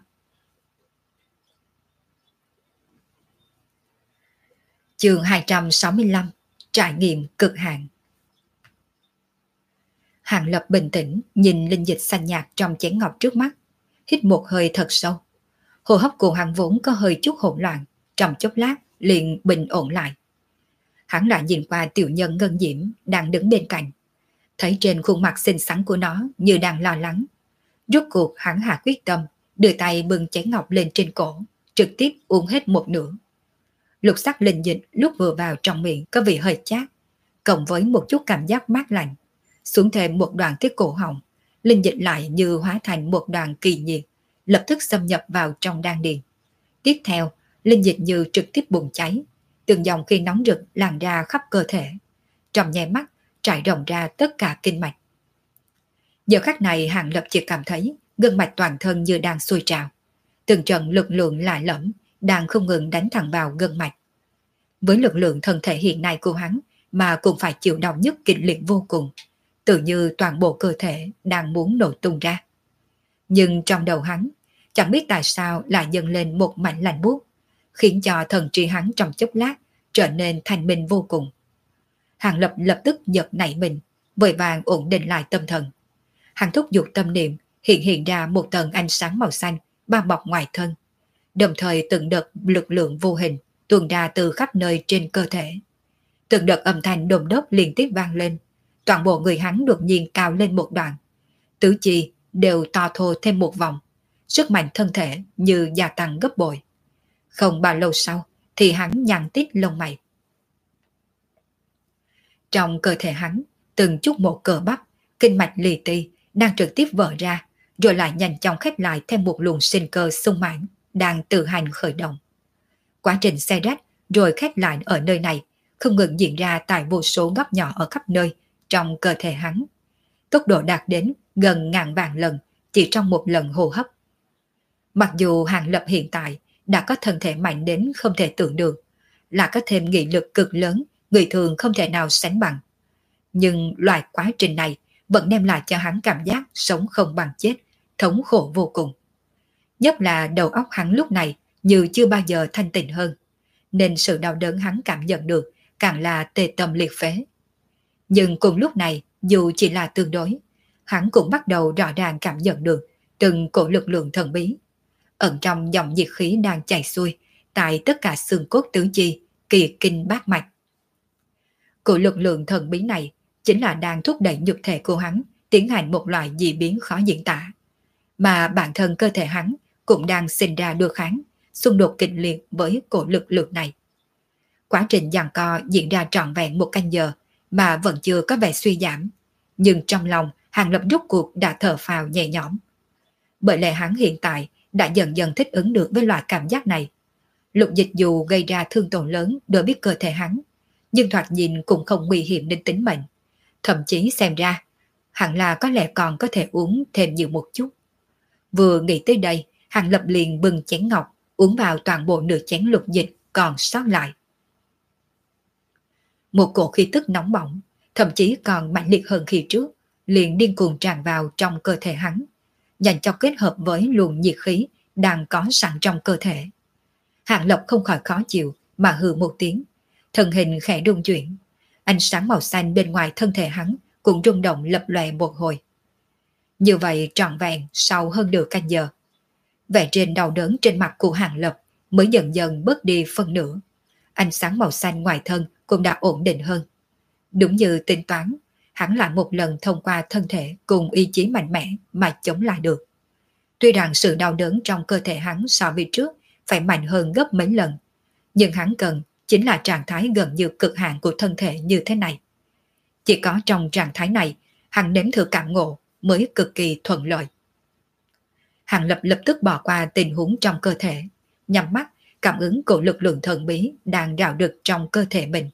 Chương hai trăm sáu mươi lăm. Trải nghiệm cực hạn. Hàng Lập bình tĩnh nhìn linh dịch xanh nhạt trong chén ngọc trước mắt, hít một hơi thật sâu. Hô hấp của hắn vốn có hơi chút hỗn loạn, trong chốc lát liền bình ổn lại. Hắn lại nhìn qua tiểu nhân Ngân Diễm đang đứng bên cạnh, thấy trên khuôn mặt xinh xắn của nó như đang lo lắng. Rốt cuộc hắn hạ quyết tâm, đưa tay bưng chén ngọc lên trên cổ, trực tiếp uống hết một nửa. Lục sắc linh dịch lúc vừa vào trong miệng có vị hơi chát, cộng với một chút cảm giác mát lạnh, xuống thêm một đoạn tiết cổ họng, linh dịch lại như hóa thành một đoàn kỳ nhiệt, lập tức xâm nhập vào trong đan điền. Tiếp theo, linh dịch như trực tiếp bùng cháy, từng dòng khí nóng rực lan ra khắp cơ thể, trong nháy mắt trải rộng ra tất cả kinh mạch. Giờ khắc này Hàng Lập chỉ cảm thấy gân mạch toàn thân như đang sôi trào, từng trận lực lượng lạ lẫm đang không ngừng đánh thẳng vào gân mạch. Với lực lượng thân thể hiện nay của hắn mà cũng phải chịu đau nhức kịch liệt vô cùng, tự như toàn bộ cơ thể đang muốn nổ tung ra. Nhưng trong đầu hắn, chẳng biết tại sao lại dâng lên một mảnh lạnh buốt, khiến cho thần trí hắn trong chốc lát trở nên thanh minh vô cùng. Hàng Lập lập tức giật nảy mình, vội vàng ổn định lại tâm thần. Hắn thúc giục tâm niệm, hiện hiện ra một tầng ánh sáng màu xanh bao bọc ngoài thân, đồng thời từng đợt lực lượng vô hình tuôn ra từ khắp nơi trên cơ thể. Từng đợt âm thanh đồm đốp liên tiếp vang lên, toàn bộ người hắn đột nhiên cao lên một đoạn, tứ chi đều to thô thêm một vòng, sức mạnh thân thể như gia tăng gấp bội. Không bao lâu sau thì hắn nhăn tít lông mày. Trong cơ thể hắn, từng chút một cơ bắp, kinh mạch lì ti đang trực tiếp vỡ ra, rồi lại nhanh chóng khép lại thêm một luồng sinh cơ sung mãn đang tự hành khởi động. Quá trình xe rách rồi khép lại ở nơi này không ngừng diễn ra tại vô số góc nhỏ ở khắp nơi trong cơ thể hắn. Tốc độ đạt đến gần ngàn vạn lần chỉ trong một lần hô hấp. Mặc dù Hàng Lập hiện tại đã có thân thể mạnh đến không thể tưởng được, là có thêm nghị lực cực lớn người thường không thể nào sánh bằng, nhưng loại quá trình này vẫn đem lại cho hắn cảm giác sống không bằng chết, thống khổ vô cùng. Nhất là đầu óc hắn lúc này như chưa bao giờ thanh tịnh hơn, nên sự đau đớn hắn cảm nhận được càng là tê tâm liệt phế. Nhưng cùng lúc này, dù chỉ là tương đối, hắn cũng bắt đầu rõ ràng cảm nhận được từng cổ lực lượng thần bí ẩn trong dòng nhiệt khí đang chảy xuôi tại tất cả xương cốt tứ chi, kỳ kinh bát mạch. Cổ lực lượng thần bí này chính là đang thúc đẩy nhục thể của hắn tiến hành một loại dị biến khó diễn tả, mà bản thân cơ thể hắn cũng đang sinh ra đối kháng, xung đột kịch liệt với cổ lực lượng này. Quá trình giằng co diễn ra trọn vẹn một canh giờ mà vẫn chưa có vẻ suy giảm, nhưng trong lòng Hàng Lập rốt cuộc đã thở phào nhẹ nhõm. Bởi lẽ hắn hiện tại đã dần dần thích ứng được với loại cảm giác này. Lục dịch dù gây ra thương tổn lớn đối với cơ thể hắn, nhưng thoạt nhìn cũng không nguy hiểm đến tính mệnh. Thậm chí xem ra, hẳn là có lẽ còn có thể uống thêm nhiều một chút. Vừa nghĩ tới đây, Hàng Lập liền bưng chén ngọc, uống vào toàn bộ nửa chén lục dịch còn sót lại. Một cổ khí tức nóng bỏng, thậm chí còn mạnh liệt hơn khi trước, liền điên cuồng tràn vào trong cơ thể hắn, nhanh chóng kết hợp với luồng nhiệt khí đang có sẵn trong cơ thể. Hàng Lập không khỏi khó chịu mà hừ một tiếng, thân hình khẽ rung chuyển, ánh sáng màu xanh bên ngoài thân thể hắn cũng rung động lập lòe một hồi. Như vậy trọn vẹn sau hơn nửa canh giờ, vẻ trên đau đớn trên mặt của Hàng Lập mới dần dần bớt đi phân nửa. Ánh sáng màu xanh ngoài thân cũng đã ổn định hơn. Đúng như tính toán, hắn lại một lần thông qua thân thể cùng ý chí mạnh mẽ mà chống lại được. Tuy rằng sự đau đớn trong cơ thể hắn so với trước phải mạnh hơn gấp mấy lần, Nhưng hắn cần chính là trạng thái gần như cực hạn của thân thể như thế này. Chỉ có trong trạng thái này, hắn nếm thử cảm ngộ mới cực kỳ thuận lợi. Hàng Lập lập tức bỏ qua tình huống trong cơ thể, nhắm mắt cảm ứng cổ lực lượng thần bí đang rào rực trong cơ thể mình.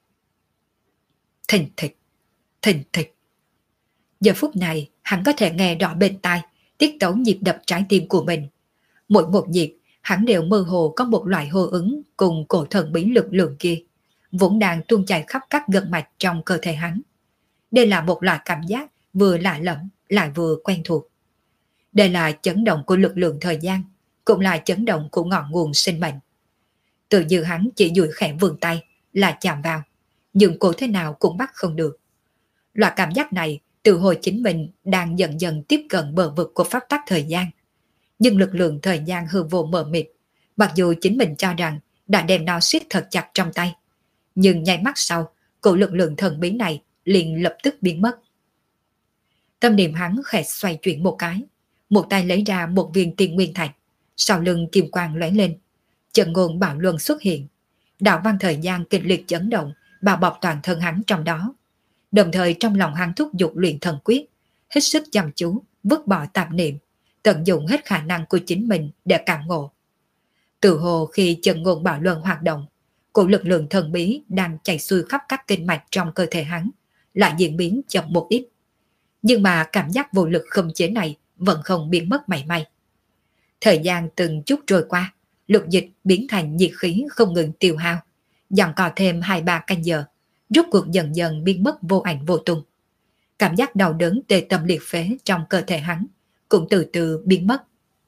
Thình thịch, thình thịch. Giờ phút này, hắn có thể nghe rõ bên tai tiết tấu nhịp đập trái tim của mình. Mỗi một nhịp, hắn đều mơ hồ có một loại hô ứng cùng cổ thần bí lực lượng kia, vốn đang tuôn chảy khắp các gân mạch trong cơ thể hắn. Đây là một loại cảm giác vừa lạ lẫm lại vừa quen thuộc. Đây là chấn động của lực lượng thời gian, cũng là chấn động của ngọn nguồn sinh mệnh. Tự như hắn chỉ duỗi khẽ vươn tay là chạm vào, nhưng cô thế nào cũng bắt không được. Loại cảm giác này từ hồi chính mình đang dần dần tiếp cận bờ vực của pháp tắc thời gian. Nhưng lực lượng thời gian hư vô mờ mịt, mặc dù chính mình cho rằng đã đem nó siết thật chặt trong tay. Nhưng nháy mắt sau, cổ lực lượng thần bí này liền lập tức biến mất. Tâm niệm hắn khẽ xoay chuyển một cái, một tay lấy ra một viên tiên nguyên thạch, sau lưng kim quang lóe lên, trận ngôn bạo luân xuất hiện, đạo văn thời gian kịch liệt chấn động, bao bọc toàn thân hắn trong đó. Đồng thời trong lòng hắn thúc giục luyện thần quyết, hết sức chăm chú, vứt bỏ tạp niệm, tận dụng hết khả năng của chính mình để cảm ngộ. Từ hồ khi trận ngôn bạo luân hoạt động, cổ lực lượng thần bí đang chảy xuôi khắp các kinh mạch trong cơ thể hắn lại diễn biến chậm một ít. Nhưng mà cảm giác vô lực khống chế này vẫn không biến mất mảy may. Thời gian từng chút trôi qua, lục dịch biến thành nhiệt khí không ngừng tiêu hao, dần cò thêm hai ba canh giờ, rốt cuộc dần dần biến mất vô ảnh vô tung. Cảm giác đau đớn tê tâm liệt phế trong cơ thể hắn cũng từ từ biến mất.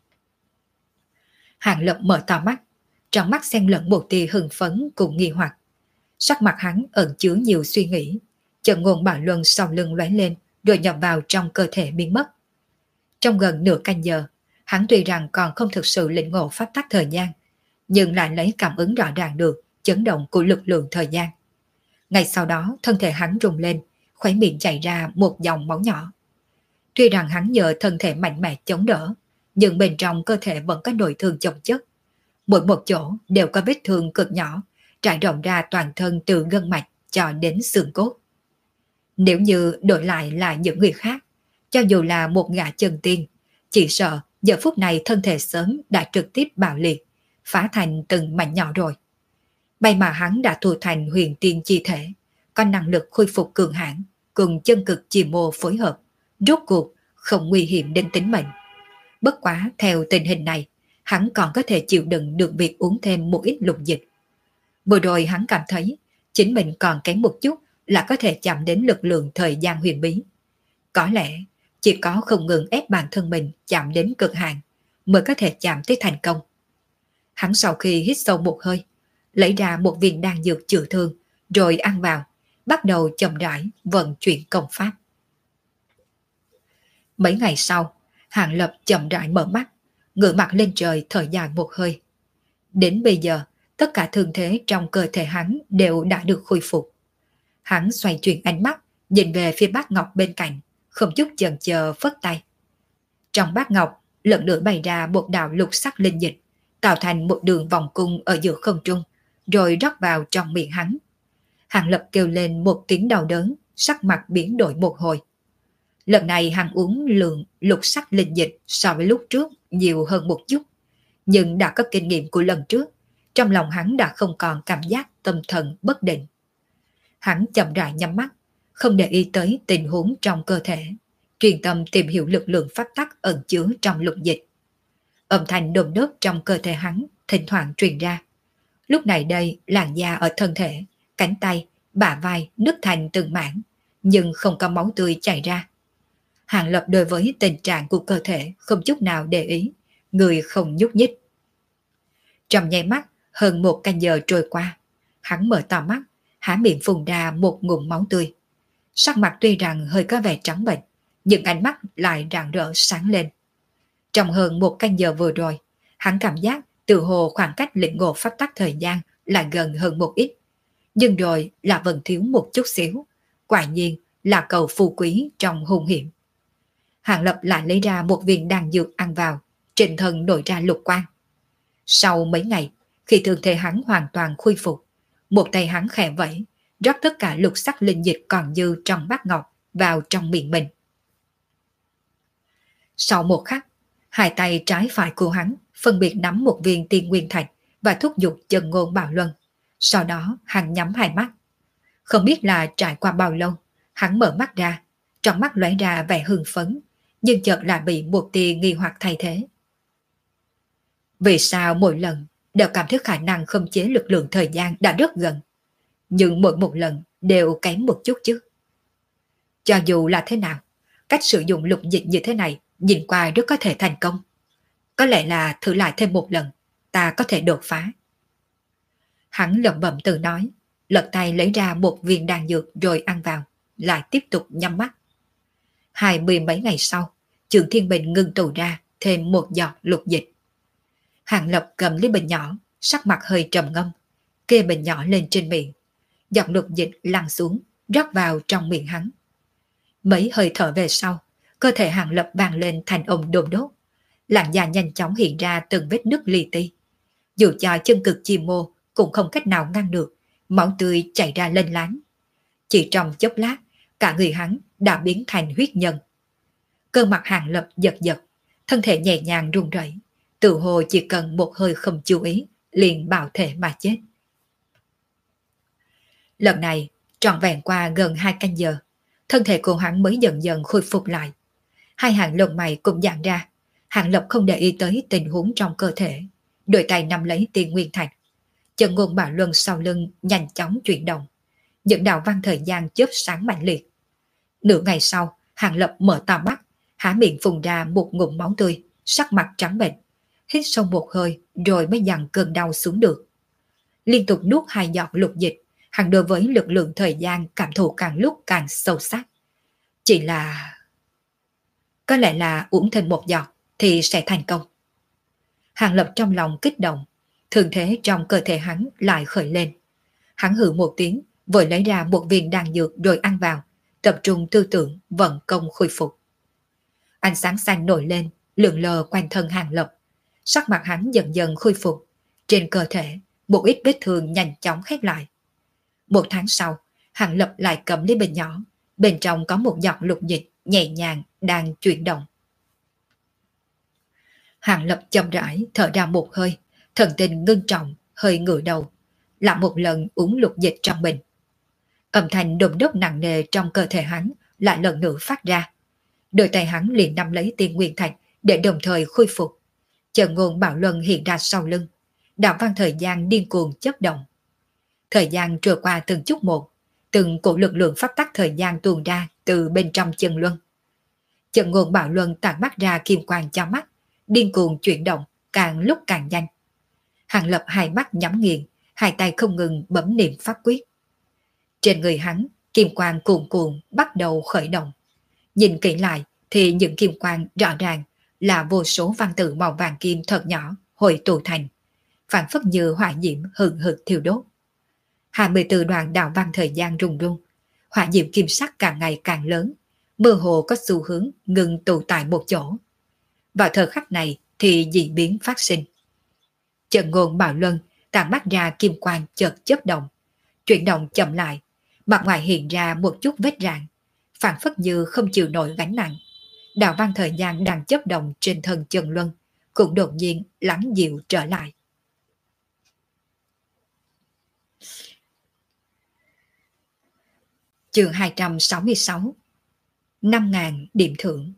Hàng Lập mở to mắt, trong mắt xen lẫn một tia hưng phấn cùng nghi hoặc. Sắc mặt hắn ẩn chứa nhiều suy nghĩ, trận ngôn bạo luân sau lưng lóe lên rồi nhập vào trong cơ thể biến mất. Trong gần nửa canh giờ, hắn tuy rằng còn không thực sự lĩnh ngộ pháp tắc thời gian, nhưng lại lấy cảm ứng rõ ràng được chấn động của lực lượng thời gian. Ngay sau đó, thân thể hắn rung lên, khóe miệng chảy ra một dòng máu nhỏ. Tuy rằng hắn nhờ thân thể mạnh mẽ chống đỡ, nhưng bên trong cơ thể vẫn có nội thương chồng chất. Mỗi một chỗ đều có vết thương cực nhỏ, trải rộng ra toàn thân từ gân mạch cho đến xương cốt. Nếu như đổi lại là những người khác, cho dù là một gã chân tiên, chỉ sợ giờ phút này thân thể sớm đã trực tiếp bạo liệt, phá thành từng mảnh nhỏ rồi. May mà hắn đã thu thành huyền tiên chi thể, có năng lực khôi phục cường hãn, cùng chân cực chi mô phối hợp, rốt cuộc không nguy hiểm đến tính mệnh. Bất quá theo tình hình này, hắn còn có thể chịu đựng được việc uống thêm một ít lục dịch. Vừa rồi hắn cảm thấy chính mình còn kém một chút là có thể chạm đến lực lượng thời gian huyền bí. Có lẽ chỉ có không ngừng ép bản thân mình chạm đến cực hạn mới có thể chạm tới thành công. Hắn sau khi hít sâu một hơi, lấy ra một viên đan dược chữa thương rồi ăn vào, bắt đầu chậm rãi vận chuyển công pháp. Mấy ngày sau, Hàng Lập chậm rãi mở mắt, ngửa mặt lên trời thở dài một hơi. Đến bây giờ, tất cả thương thế trong cơ thể hắn đều đã được khôi phục. Hắn xoay chuyển ánh mắt, nhìn về phía bát ngọc bên cạnh, không chút chần chờ phất tay. Trong bát ngọc, lần nữa bày ra một đạo lục sắc linh dịch, tạo thành một đường vòng cung ở giữa không trung, rồi rót vào trong miệng hắn. Hàng Lập kêu lên một tiếng đau đớn, sắc mặt biến đổi một hồi. Lần này hắn uống lượng lục sắc linh dịch so với lúc trước nhiều hơn một chút, nhưng đã có kinh nghiệm của lần trước, trong lòng hắn đã không còn cảm giác tâm thần bất định. Hắn chậm rãi nhắm mắt, không để ý tới tình huống trong cơ thể, chuyên tâm tìm hiểu lực lượng pháp tắc ẩn chứa trong lục dịch. Âm thanh đồm đớp trong cơ thể hắn thỉnh thoảng truyền ra. Lúc này đây, làn da ở thân thể, cánh tay, bả vai nứt thành từng mảng, nhưng không có máu tươi chảy ra. Hàng Lập đối với tình trạng của cơ thể không chút nào để ý, người không nhúc nhích. Trong nháy mắt, hơn một canh giờ trôi qua, hắn mở to mắt, há miệng phun ra một ngụm máu tươi. Sắc mặt tuy rằng hơi có vẻ trắng bệch, nhưng ánh mắt lại rạng rỡ sáng lên. Trong hơn một canh giờ vừa rồi, hắn cảm giác tự hồ khoảng cách lĩnh ngộ pháp tắc thời gian lại gần hơn một ít. Nhưng rồi là vẫn thiếu một chút xíu, quả nhiên là cầu phú quý trong hung hiểm. Hàng Lập lại lấy ra một viên đan dược ăn vào, trên thân nổi ra lục quang. Sau mấy ngày, Khi thương thể hắn hoàn toàn khôi phục, một tay hắn khẽ vẫy, rót tất cả lục sắc linh dịch còn dư trong bát ngọc vào trong miệng mình. Sau một khắc, hai tay trái phải của hắn phân biệt nắm một viên tiên nguyên thạch và thúc giục chân ngôn bạo luân. Sau đó hắn nhắm hai mắt. Không biết là trải qua bao lâu, hắn mở mắt ra, trong mắt lóe ra vẻ hưng phấn, nhưng chợt là bị một tia nghi hoặc thay thế. Vì sao mỗi lần đều cảm thấy khả năng khống chế lực lượng thời gian đã rất gần, nhưng mỗi một lần đều kém một chút chứ? Cho dù là thế nào, cách sử dụng lục dịch như thế này nhìn qua rất có thể thành công. Có lẽ là thử lại thêm một lần, ta có thể đột phá. Hắn lẩm bẩm tự nói, lật tay lấy ra một viên đan dược rồi ăn vào, lại tiếp tục nhắm mắt. Hai mươi mấy ngày sau, Trường Thiên Bình ngưng tụ ra thêm một giọt lục dịch. Hàng Lập cầm lấy bình nhỏ, sắc mặt hơi trầm ngâm, kê bình nhỏ lên trên miệng. Giọt lục dịch lăn xuống, rót vào trong miệng hắn. Mấy hơi thở về sau, cơ thể Hàng Lập vang lên thành âm đồn đốt. Làn da nhanh chóng hiện ra từng vết nứt li ti. Dù cho chân cực chi mô cũng không cách nào ngăn được, máu tươi chảy ra lênh láng. Chỉ trong chốc lát, cả người hắn đã biến thành huyết nhân. Cơ mặt Hàng Lập giật giật, thân thể nhẹ nhàng run rẩy, tự hồ chỉ cần một hơi không chú ý, liền bạo thể mà chết. Lần này, trọn vẹn qua gần hai canh giờ, thân thể của hắn mới dần dần khôi phục lại. Hai hàng lông mày cũng giãn ra, Hàng Lập không để ý tới tình huống trong cơ thể, đôi tay nắm lấy tiên nguyên thạch. Chân ngôn bạo luân sau lưng nhanh chóng chuyển động, những đạo văn thời gian chớp sáng mạnh liệt. Nửa ngày sau, Hàng Lập mở to mắt, há miệng phun ra một ngụm máu tươi, sắc mặt trắng bệch, hít sâu một hơi rồi mới dằn cơn đau xuống được. Liên tục nuốt hai giọt lục dịch, hắn đối với lực lượng thời gian cảm thụ càng lúc càng sâu sắc. Chỉ là... có lẽ là uống thêm một giọt thì sẽ thành công. Hàng Lập trong lòng kích động, thường thế trong cơ thể hắn lại khởi lên. Hắn hừ một tiếng, vội lấy ra một viên đan dược rồi ăn vào, tập trung tư tưởng vận công khôi phục. Ánh sáng xanh nổi lên, lượn lờ quanh thân Hàng Lập. Sắc mặt hắn dần dần khôi phục, trên cơ thể một ít vết thương nhanh chóng khép lại. Một tháng sau, Hàng Lập lại cầm lấy bình nhỏ, bên trong có một giọt lục dịch nhẹ nhàng đang chuyển động. Hàng Lập chậm rãi thở ra một hơi, thần tình ngưng trọng, hơi ngửa đầu, lại một lần uống lục dịch trong bình. Âm thanh đùng đốc nặng nề trong cơ thể hắn lại lần nữa phát ra. Đôi tay hắn liền nắm lấy tiên nguyên thạch để đồng thời khôi phục. Chân ngôn bạo luân hiện ra sau lưng, đạo văn thời gian điên cuồng chấp động. Thời gian trôi qua từng chút một, từng cổ lực lượng pháp tắc thời gian tuôn ra từ bên trong chân luân. Chân ngôn bạo luân tản mắt ra kim quang cho mắt, điên cuồng chuyển động, càng lúc càng nhanh. Hàng Lập hai mắt nhắm nghiền, hai tay không ngừng bấm niệm pháp quyết. Trên người hắn, kim quang cuồn cuộn bắt đầu khởi động. Nhìn kỹ lại thì những kim quang rõ ràng là vô số văn tự màu vàng kim thật nhỏ hội tụ thành, phản phất như hỏa diễm hừng hực thiêu đốt. hai mươi tư đoàn đạo văn thời gian rung rung, hỏa diễm kim sắc càng ngày càng lớn, mơ hồ có xu hướng ngừng tụ tại một chỗ. Vào thời khắc này thì dị biến phát sinh. Trận ngôn bạo luân tản mắt ra kim quang chợt chớp động, chuyển động chậm lại, mặt ngoài hiện ra một chút vết rạn, phản phất như không chịu nổi gánh nặng. Đạo văn thời gian đang chớp động trên thân chân luân cũng đột nhiên lắng dịu trở lại. Chương hai trăm sáu mươi sáu, năm nghìn điểm thưởng.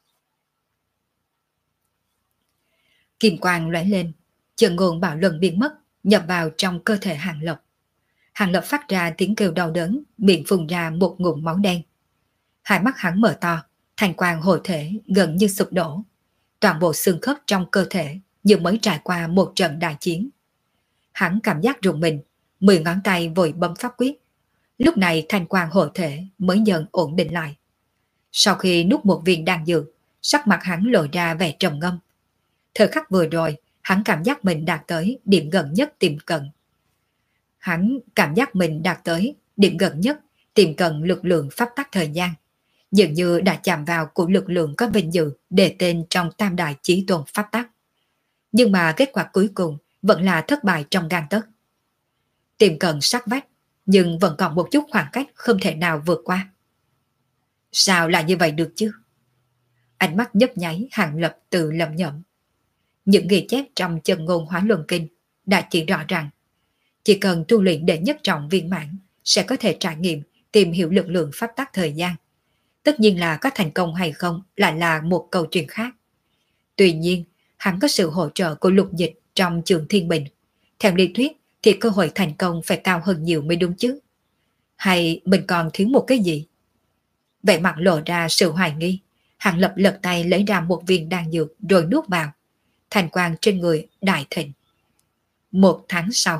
Kim quang lóe lên, chân ngôn bạo luân biến mất, nhập vào trong cơ thể Hàng Lập. Hàng Lập phát ra tiếng kêu đau đớn, miệng phun ra một ngụm máu đen. Hai mắt hắn mở to, thành quang hồi thể gần như sụp đổ. Toàn bộ xương khớp trong cơ thể như mới trải qua một trận đại chiến. Hắn cảm giác rùng mình, mười ngón tay vội bấm pháp quyết. Lúc này thành quang hồi thể mới dần ổn định lại. Sau khi nuốt một viên đan dược, sắc mặt hắn lộ ra vẻ trầm ngâm. Thời khắc vừa rồi, hắn cảm giác mình đạt tới điểm gần nhất tiềm cận. Hắn cảm giác mình đạt tới điểm gần nhất tiềm cận lực lượng pháp tắc thời gian. Dường như đã chạm vào của lực lượng có vinh dự đề tên trong tam đại chí tôn pháp tắc. Nhưng mà kết quả cuối cùng vẫn là thất bại trong gang tấc. Tiệm cận sát vách, nhưng vẫn còn một chút khoảng cách không thể nào vượt qua. Sao lại như vậy được chứ? Ánh mắt nhấp nháy Hàng Lập tự lẩm nhẩm. Những ghi chép trong chân ngôn Hóa Luân Kinh đã chỉ rõ rằng chỉ cần tu luyện đệ nhất trọng viên mãn sẽ có thể trải nghiệm, tìm hiểu lực lượng pháp tắc thời gian. Tất nhiên là có thành công hay không lại là một câu chuyện khác. Tuy nhiên, hắn có sự hỗ trợ của lục dịch trong trường Thiên Bình. Theo lý thuyết thì cơ hội thành công phải cao hơn nhiều mới đúng chứ. Hay mình còn thiếu một cái gì? Vẻ mặt lộ ra sự hoài nghi. Hàng Lập lật tay lấy ra một viên đan dược rồi nuốt vào. Thành quang trên người đại thịnh. Một tháng sau,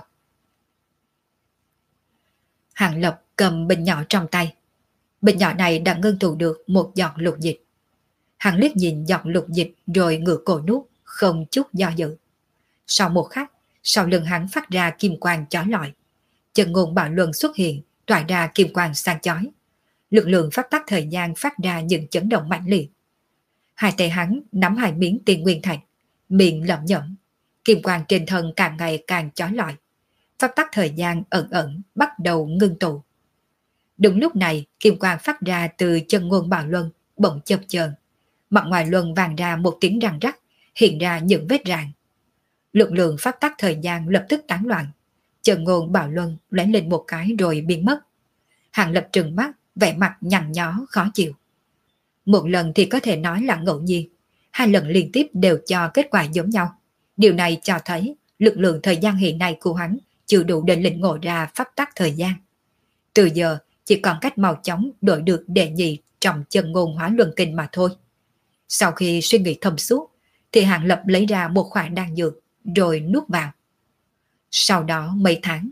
Hàng Lập cầm bình nhỏ trong tay. Bình nhỏ này đã ngưng tụ được một giọt lục dịch. Hắn liếc nhìn giọt lục dịch rồi ngửa cổ nuốt, không chút do dự. Sau một khắc, sau lưng hắn phát ra kim quang chói lọi. Chân ngôn bạo luân xuất hiện, tỏa ra kim quang sáng chói. Lực lượng pháp tắc thời gian phát ra những chấn động mãnh liệt. Hai tay hắn nắm hai miếng tiền nguyên thạch, miệng lẩm nhẩm. Kim quang trên thân càng ngày càng chói lọi. Pháp tắc thời gian ẩn ẩn bắt đầu ngưng tụ. Đúng lúc này, kim quang phát ra từ chân ngôn bạo luân bỗng chập chờn. Mặt ngoài luân vang ra một tiếng răng rắc, hiện ra những vết rạn. Lực lượng pháp tắc thời gian lập tức tán loạn. Chân ngôn bạo luân lóe lên một cái rồi biến mất. Hàng Lập trừng mắt, vẻ mặt nhăn nhó khó chịu. Một lần thì có thể nói là ngẫu nhiên, hai lần liên tiếp đều cho kết quả giống nhau. Điều này cho thấy lực lượng thời gian hiện nay của hắn chưa đủ để lĩnh ngộ ra pháp tắc thời gian. Từ giờ chỉ còn cách mau chóng đổi được đệ nhị trong chân ngôn Hóa Luân Kinh mà thôi. Sau khi suy nghĩ thâm suốt thì Hàng Lập lấy ra một khoản đan dược rồi nuốt vào. Sau đó mấy tháng,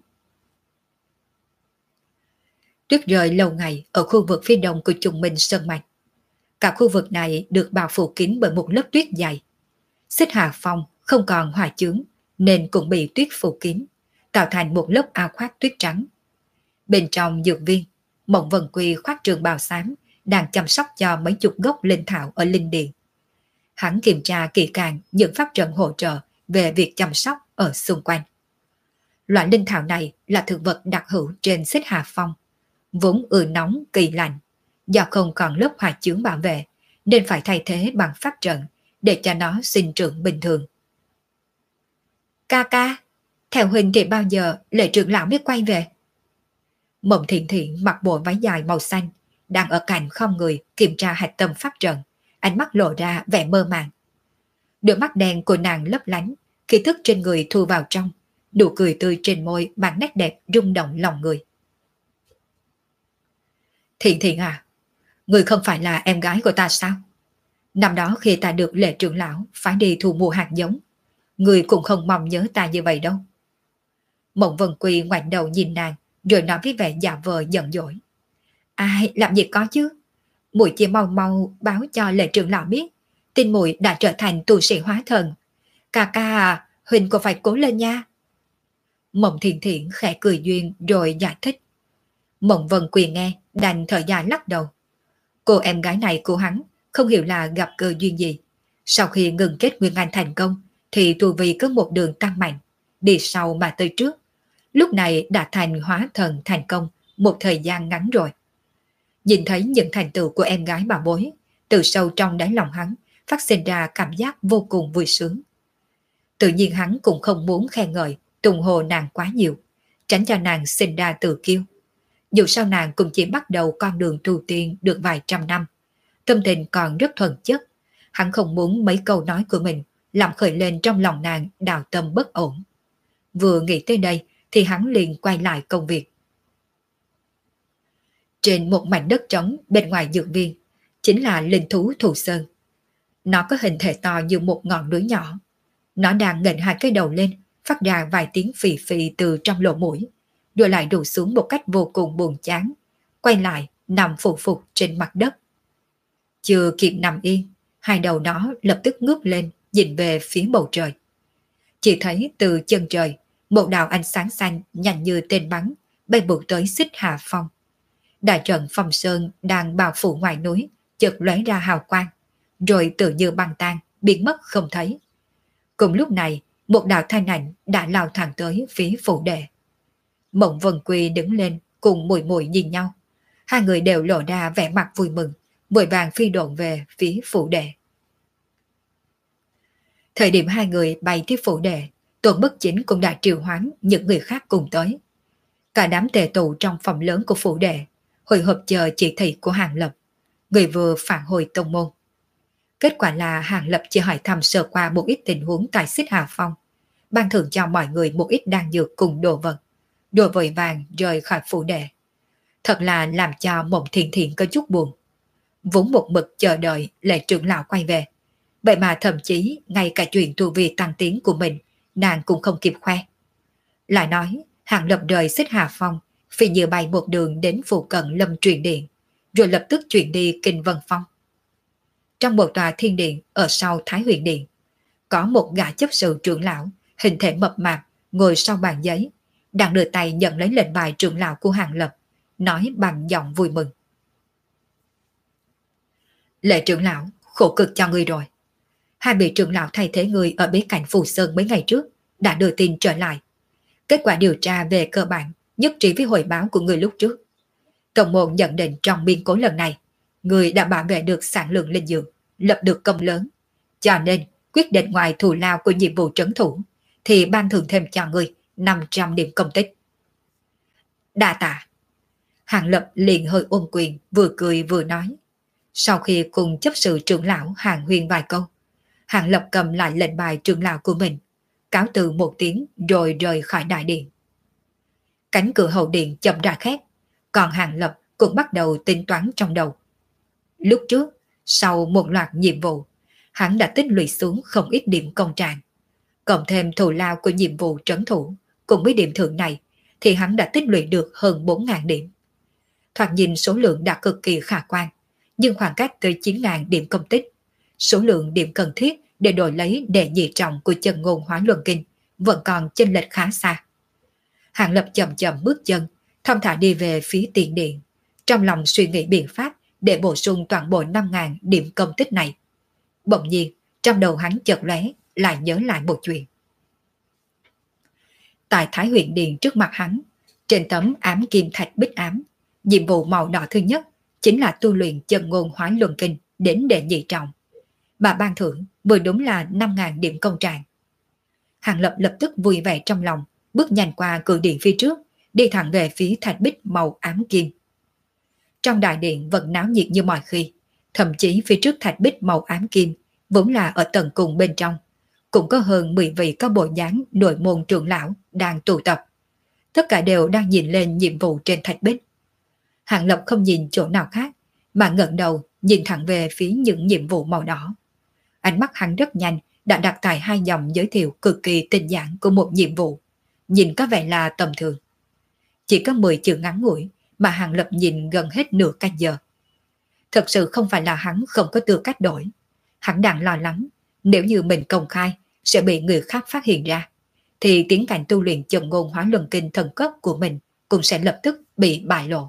tuyết rơi lâu ngày ở khu vực phía đông của Trùng Minh Sơn Mạch. Cả khu vực này được bao phủ kín bởi một lớp tuyết dày. Xích Hà Phong không còn hòa chướng nên cũng bị tuyết phủ kín, tạo thành một lớp áo khoác tuyết trắng. Bên trong dược viên, Mộng Vân Quy khoác trường bào xám đang chăm sóc cho mấy chục gốc linh thảo ở linh điện. Hắn kiểm tra kỹ càng những pháp trận hỗ trợ về việc chăm sóc ở xung quanh. Loại linh thảo này là thực vật đặc hữu trên Xích Hà Phong, vốn ưa nóng kỳ lạnh, do không còn lớp hòa chướng bảo vệ nên phải thay thế bằng pháp trận để cho nó sinh trưởng bình thường. Ca ca, theo huynh thì bao giờ Lệ trưởng lão mới quay về? Mộng Thiện Thiện mặc bộ váy dài màu xanh, đang ở cạnh không người kiểm tra hạch tâm pháp trận, ánh mắt lộ ra vẻ mơ màng. Đôi mắt đen của nàng lấp lánh, khí thức trên người thu vào trong, nụ cười tươi trên môi mang nét đẹp rung động lòng người. Thiện Thiện à, người không phải là em gái của ta sao? Năm đó khi ta được Lệ trưởng lão phải đi thu mua hạt giống, người cũng không mong nhớ ta như vậy đâu. Mộng Vân Quy ngoảnh đầu nhìn nàng, rồi nói với vẻ giả vờ giận dỗi. Ai, làm gì có chứ? Muội chỉ mau mau báo cho Lệ trưởng lão biết, tin muội đã trở thành tu sĩ hóa thần. Ca ca à, huynh cũng phải cố lên nha. Mộng Thiện Thiện khẽ cười duyên rồi giải thích. Mộng Vân Quy nghe, đành thở dài lắc đầu. Cô em gái này của hắn không hiểu là gặp cơ duyên gì. Sau khi ngừng kết nguyên anh thành công, thì tu vi có một đường tăng mạnh, đi sau mà tới trước. Lúc này đã thành hóa thần thành công một thời gian ngắn rồi. Nhìn thấy những thành tựu của em gái bà bối, từ sâu trong đáy lòng hắn phát sinh ra cảm giác vô cùng vui sướng. Tự nhiên hắn cũng không muốn khen ngợi, tung hô nàng quá nhiều, tránh cho nàng sinh ra tự kiêu. Dù sao nàng cũng chỉ bắt đầu con đường tu tiên được vài trăm năm, tâm tình còn rất thuần chất. Hắn không muốn mấy câu nói của mình làm khởi lên trong lòng nàng đào tâm bất ổn. Vừa nghĩ tới đây thì hắn liền quay lại công việc. Trên một mảnh đất trống bên ngoài dược viên chính là linh thú Thù Sơn. Nó có hình thể to như một ngọn núi nhỏ. Nó đang nghênh hai cái đầu lên, phát ra vài tiếng phì phì từ trong lỗ mũi, rồi lại đổ xuống một cách vô cùng buồn chán, quay lại nằm phù phục trên mặt đất. Chưa kịp nằm yên, hai đầu nó lập tức ngước lên nhìn về phía bầu trời. Chỉ thấy từ chân trời, một đạo ánh sáng xanh nhanh như tên bắn bay vụt tới Xích Hà Phong. Đại trận Phong Sơn đang bao phủ ngoài núi chợt lóe ra hào quang, rồi tự như băng tan biến mất không thấy. Cùng lúc này, một đạo thanh ảnh đã lao thẳng tới phía phủ đệ. Mộng Vân Quy đứng lên cùng Mùi Mùi nhìn nhau. Hai người đều lộ ra vẻ mặt vui mừng, vội vàng phi độn về phía phủ đệ. Thời điểm hai người bay tiếp phủ đệ, Tôn Bất Chính cũng đã triệu hoán những người khác cùng tới. Cả đám tề tụ trong phòng lớn của phủ đệ, hồi hộp chờ chỉ thị của Hàng Lập, người vừa phản hồi tông môn. Kết quả là Hàng Lập chỉ hỏi thăm sơ qua một ít tình huống tại Xích Hà Phong, ban thưởng cho mọi người một ít đan dược cùng đồ vật, rồi vội vàng rời khỏi phủ đệ. Thật là làm cho Mộng Thiện Thiện có chút buồn. Vốn một mực chờ đợi Lệ trưởng lão quay về, vậy mà thậm chí ngay cả chuyện tu vi tăng tiến của mình nàng cũng không kịp khoe. Lại nói Hàng Lập rời Xích Hà Phong, phi như bay một đường đến phụ cận Lâm Truyền Điện, rồi lập tức chuyển đi Kinh Vân Phong. Trong một tòa thiên điện ở sau Thái Huyền Điện, có một gã chấp sự trưởng lão hình thể mập mạp ngồi sau bàn giấy, đang đưa tay nhận lấy lệnh bài trưởng lão của Hàng Lập, nói bằng giọng vui mừng: Lệ trưởng lão, khổ cực cho ngươi rồi. Hai vị trưởng lão thay thế người ở bế cảnh Phù Sơn mấy ngày trước đã đưa tin trở lại. Kết quả điều tra về cơ bản nhất trí với hồi báo của người lúc trước. Tổng môn nhận định trong biên cố lần này, người đã bảo vệ được sản lượng linh dược, lập được công lớn. Cho nên, quyết định ngoài thù lao của nhiệm vụ trấn thủ, thì ban thưởng thêm cho người năm trăm điểm công tích. Đa tạ. Hàng Lập liền hơi ôm quyền, vừa cười vừa nói. Sau khi cùng chấp sự trưởng lão Hàng Huyền vài câu, Hàng Lập cầm lại lệnh bài trưởng lão của mình, cáo từ một tiếng rồi rời khỏi đại điện. Cánh cửa hậu điện chậm ra khép, còn Hàng Lập cũng bắt đầu tính toán trong đầu. Lúc trước, sau một loạt nhiệm vụ, hắn đã tích lũy xuống không ít điểm công trạng. Cộng thêm thù lao của nhiệm vụ trấn thủ, cùng với điểm thưởng này, thì hắn đã tích lũy được hơn bốn nghìn điểm. Thoạt nhìn số lượng đã cực kỳ khả quan, nhưng khoảng cách tới chín nghìn điểm công tích, số lượng điểm cần thiết để đổi lấy đệ nhị trọng của chân ngôn hóa luân kinh vẫn còn chênh lệch khá xa. Hàng Lập chậm chậm bước chân, thong thả đi về phía tiền điện, trong lòng suy nghĩ biện pháp để bổ sung toàn bộ năm nghìn điểm công tích này. Bỗng nhiên, trong đầu hắn chợt lóe lại nhớ lại một chuyện. Tại Thái Huyền Điện trước mặt hắn, trên tấm ám kim thạch bích ám, nhiệm vụ màu đỏ thứ nhất chính là tu luyện chân ngôn hóa luân kinh đến đệ nhị trọng. Bà ban thưởng vừa đúng là năm nghìn điểm công trạng. Hàng Lập lập tức vui vẻ trong lòng, bước nhanh qua cửa điện phía trước, đi thẳng về phía thạch bích màu ám kim. Trong đại điện vẫn náo nhiệt như mọi khi, thậm chí phía trước thạch bích màu ám kim, vốn là ở tầng cùng bên trong, cũng có hơn mười vị có bộ dáng nội môn trưởng lão đang tụ tập. Tất cả đều đang nhìn lên nhiệm vụ trên thạch bích. Hàng Lập không nhìn chỗ nào khác, mà ngẩng đầu nhìn thẳng về phía những nhiệm vụ màu đỏ. Ánh mắt hắn rất nhanh đã đặt tại hai dòng giới thiệu cực kỳ tinh giản của một nhiệm vụ, nhìn có vẻ là tầm thường. Chỉ có mười chữ ngắn ngủi mà Hàng Lập nhìn gần hết nửa canh giờ. Thật sự không phải là hắn không có tư cách đổi. Hắn đang lo lắng, nếu như mình công khai sẽ bị người khác phát hiện ra, thì tiến cảnh tu luyện chân ngôn hóa luân kinh thần cấp của mình cũng sẽ lập tức bị bại lộ.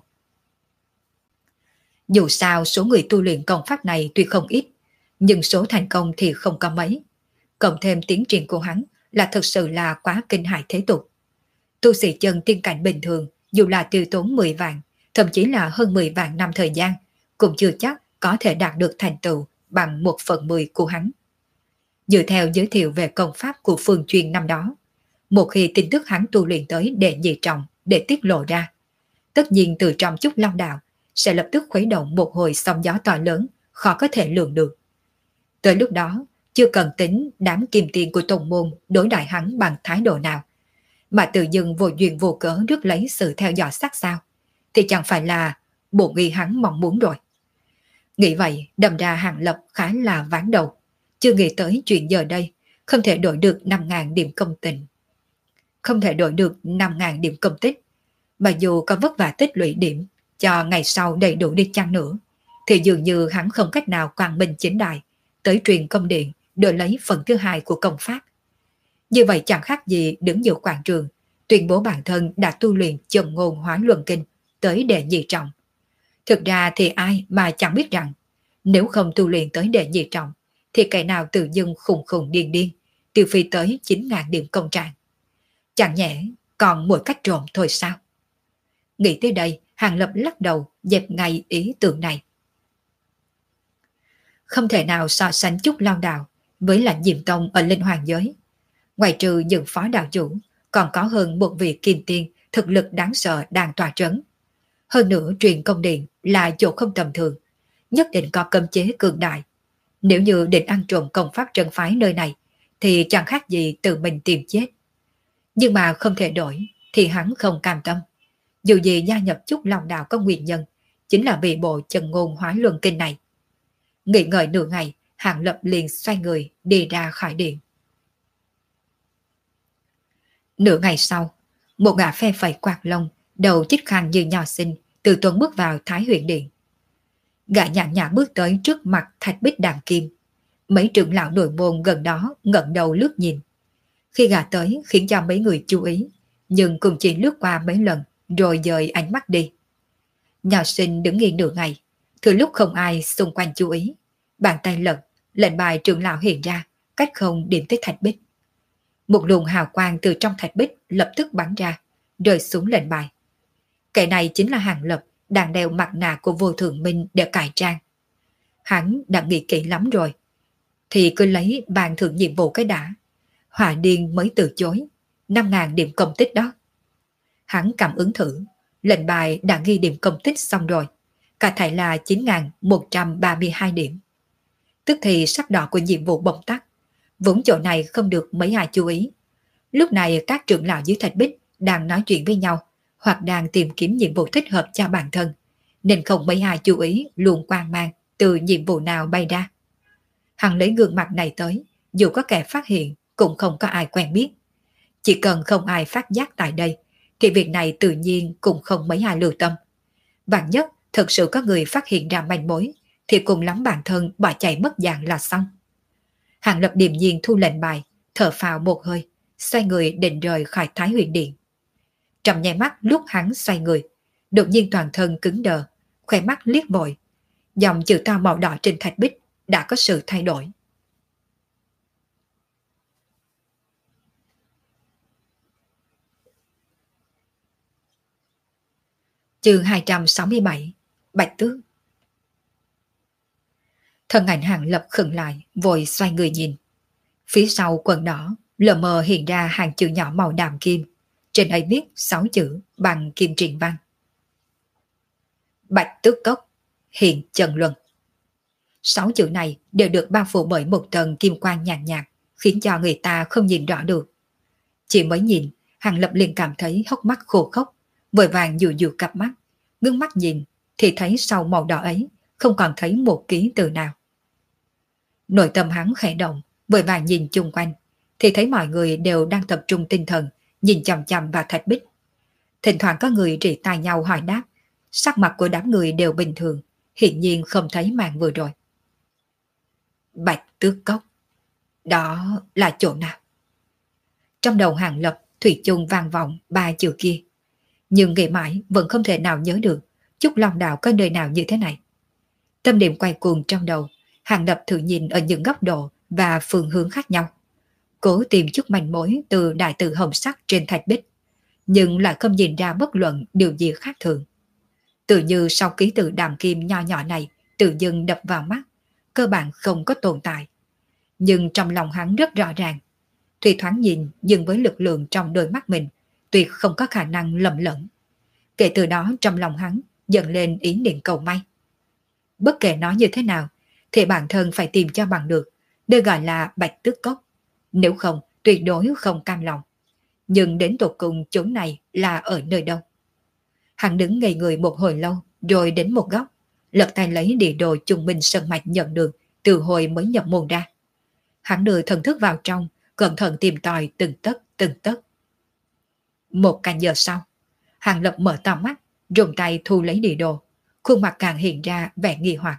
Dù sao số người tu luyện công pháp này tuy không ít, nhưng số thành công thì không có mấy. Cộng thêm tiến triển của hắn là thực sự là quá kinh hại thế tục. Tu sĩ chân tiên cảnh bình thường, dù là tiêu tốn mười vạn, thậm chí là hơn mười vạn năm thời gian, cũng chưa chắc có thể đạt được thành tựu bằng một phần mười của hắn. Dựa theo giới thiệu về công pháp của Phương Chuyên năm đó, một khi tin tức hắn tu luyện tới đệ nhị trọng để tiết lộ ra, tất nhiên từ trong Trúc Long Đạo sẽ lập tức khuấy động một hồi sóng gió to lớn, khó có thể lường được. Tới lúc đó, chưa cần tính đám kim tiền của tông môn đối đại hắn bằng thái độ nào, mà tự dưng vô duyên vô cớ rước lấy sự theo dõi sát sao, thì chẳng phải là bộ nghi hắn mong muốn rồi. Nghĩ vậy, đâm ra Hàng Lập khá là ván đầu, chưa nghĩ tới chuyện giờ đây không thể đổi được năm nghìn điểm công tình. Không thể đổi được năm nghìn điểm công tích, mà dù có vất vả tích lũy điểm cho ngày sau đầy đủ đi chăng nữa, thì dường như hắn không cách nào quang minh chính đại tới truyền công điện đổi lấy phần thứ hai của công pháp. Như vậy chẳng khác gì đứng giữa quảng trường tuyên bố bản thân đã tu luyện chân ngôn hóa luân kinh tới đệ nhị trọng. Thực ra thì ai mà chẳng biết rằng nếu không tu luyện tới đệ nhị trọng thì kẻ nào tự dưng khùng khùng điên điên tiêu phi tới chín ngàn điểm công trạng. Chẳng nhẽ còn mỗi cách trộm thôi sao? Nghĩ tới đây, Hàng Lập lắc đầu dẹp ngay ý tưởng này. Không thể nào so sánh chút lao đạo với lãnh diệm tông ở linh hoàng giới. Ngoài trừ những phó đạo chủ, còn có hơn một vị kim tiên thực lực đáng sợ đang tỏa trấn. Hơn nữa truyền công điện là chỗ không tầm thường, nhất định có cấm chế cường đại. Nếu như định ăn trộm công pháp trấn phái nơi này, thì chẳng khác gì tự mình tìm chết. Nhưng mà không thể đổi, thì hắn không cam tâm. Dù gì gia nhập chút lòng đạo có nguyên nhân, chính là vì bộ chân ngôn hóa luân kinh này. Nghỉ ngợi nửa ngày, Hàng Lập liền xoay người đi ra khỏi điện. Nửa ngày sau, một gã phe phẩy quạt lông, đầu chích khăn như nho sinh, từ tuần bước vào Thái Huyền Điện. Gã nhàn nhã bước tới trước mặt thạch bích đàm kim. Mấy trưởng lão nội môn gần đó ngẩng đầu lướt nhìn. Khi gã tới khiến cho mấy người chú ý, nhưng cũng chỉ lướt qua mấy lần rồi dời ánh mắt đi. Nho sinh đứng nghiêng nửa ngày, thừa lúc không ai xung quanh chú ý, bàn tay lật, lệnh bài trưởng lão hiện ra, cách không điểm tới thạch bích. Một luồng hào quang từ trong thạch bích lập tức bắn ra, rơi xuống lệnh bài. Kẻ này chính là Hàng Lập, đang đeo mặt nạ của Vô Thượng Minh để cải trang. Hắn đã nghĩ kỹ lắm rồi, thì cứ lấy bàn thưởng nhiệm vụ cái đã. Hỏa Điên mới từ chối, năm ngàn điểm công tích đó. Hắn cảm ứng thử, lệnh bài đã ghi điểm công tích xong rồi, cả thảy là chín nghìn một trăm ba mươi hai điểm. Tức thì sắc đỏ của nhiệm vụ bỗng tắt, vốn chỗ này không được mấy ai chú ý. Lúc này các trưởng lão dưới thạch bích đang nói chuyện với nhau, hoặc đang tìm kiếm nhiệm vụ thích hợp cho bản thân, nên không mấy ai chú ý luồng quang mang từ nhiệm vụ nào bay ra. Hắn lấy gương mặt này tới, dù có kẻ phát hiện cũng không có ai quen biết. Chỉ cần không ai phát giác tại đây, thì việc này tự nhiên cũng không mấy ai lưu tâm. Vạn nhất thực sự có người phát hiện ra manh mối, thì cùng lắm bản thân bỏ chạy mất dạng là xong. Hàng Lập điềm nhiên thu lệnh bài, thở phào một hơi, xoay người định rời khỏi Thái Huyền Điện. Trong nháy mắt lúc hắn xoay người, đột nhiên toàn thân cứng đờ, khóe mắt liếc vội. Dòng chữ to màu đỏ trên thạch bích đã có sự thay đổi. Chương hai trăm sáu mươi bảy, Bạch Tước. Thân ảnh Hàng Lập khựng lại, vội xoay người nhìn. Phía sau quần đỏ, lờ mờ hiện ra hàng chữ nhỏ màu đàm kim. Trên ấy viết sáu chữ bằng kim triện văn. Bạch Tước Cốc, hiện Trần Luân. Sáu chữ này đều được bao phủ bởi một tầng kim quang nhàn nhạt, khiến cho người ta không nhìn rõ được. Chỉ mới nhìn, Hàng Lập liền cảm thấy hốc mắt khô khốc, vội vàng dụ dụ cặp mắt, ngưng mắt nhìn, thì thấy sau màu đỏ ấy không còn thấy một ký từ nào. Nội tâm hắn khẽ động, vội vàng nhìn chung quanh, thì thấy mọi người đều đang tập trung tinh thần, nhìn chằm chằm vào thạch bích. Thỉnh thoảng có người rỉ tai nhau hỏi đáp, sắc mặt của đám người đều bình thường, hiển nhiên không thấy màn vừa rồi. Bạch Tước Cốc, đó là chỗ nào? Trong đầu Hàng Lập thủy chung vang vọng ba chữ kia, nhưng nghĩ mãi vẫn không thể nào nhớ được Chúc Long Đạo có nơi nào như thế này. Tâm niệm quay cuồng trong đầu, Hàng Lập thử nhìn ở những góc độ và phương hướng khác nhau, cố tìm chút manh mối từ đại tự hồng sắc trên thạch bích, nhưng lại không nhìn ra bất luận điều gì khác thường. Tự như sau ký tự đàm kim nho nhỏ này tự dưng đập vào mắt, cơ bản không có tồn tại. Nhưng trong lòng hắn rất rõ ràng, Thủy thoáng nhìn nhưng với lực lượng trong đôi mắt mình, tuyệt không có khả năng lầm lẫn. Kể từ đó trong lòng hắn dần lên ý niệm cầu may. Bất kể nói như thế nào, thì bản thân phải tìm cho bằng được nơi gọi là Bạch Tước Cốc, nếu không tuyệt đối không cam lòng. Nhưng đến tột cùng chỗ này là ở nơi đâu? Hắn đứng ngây người một hồi lâu, rồi đến một góc, lật tay lấy địa đồ Trung Minh Sơn Mạch nhận được từ hồi mới nhập môn ra. Hắn đưa thần thức vào trong, cẩn thận tìm tòi từng tấc từng tấc. Một canh giờ sau, Hàng Lập mở to mắt, dùng tay thu lấy địa đồ, khuôn mặt càng hiện ra vẻ nghi hoặc.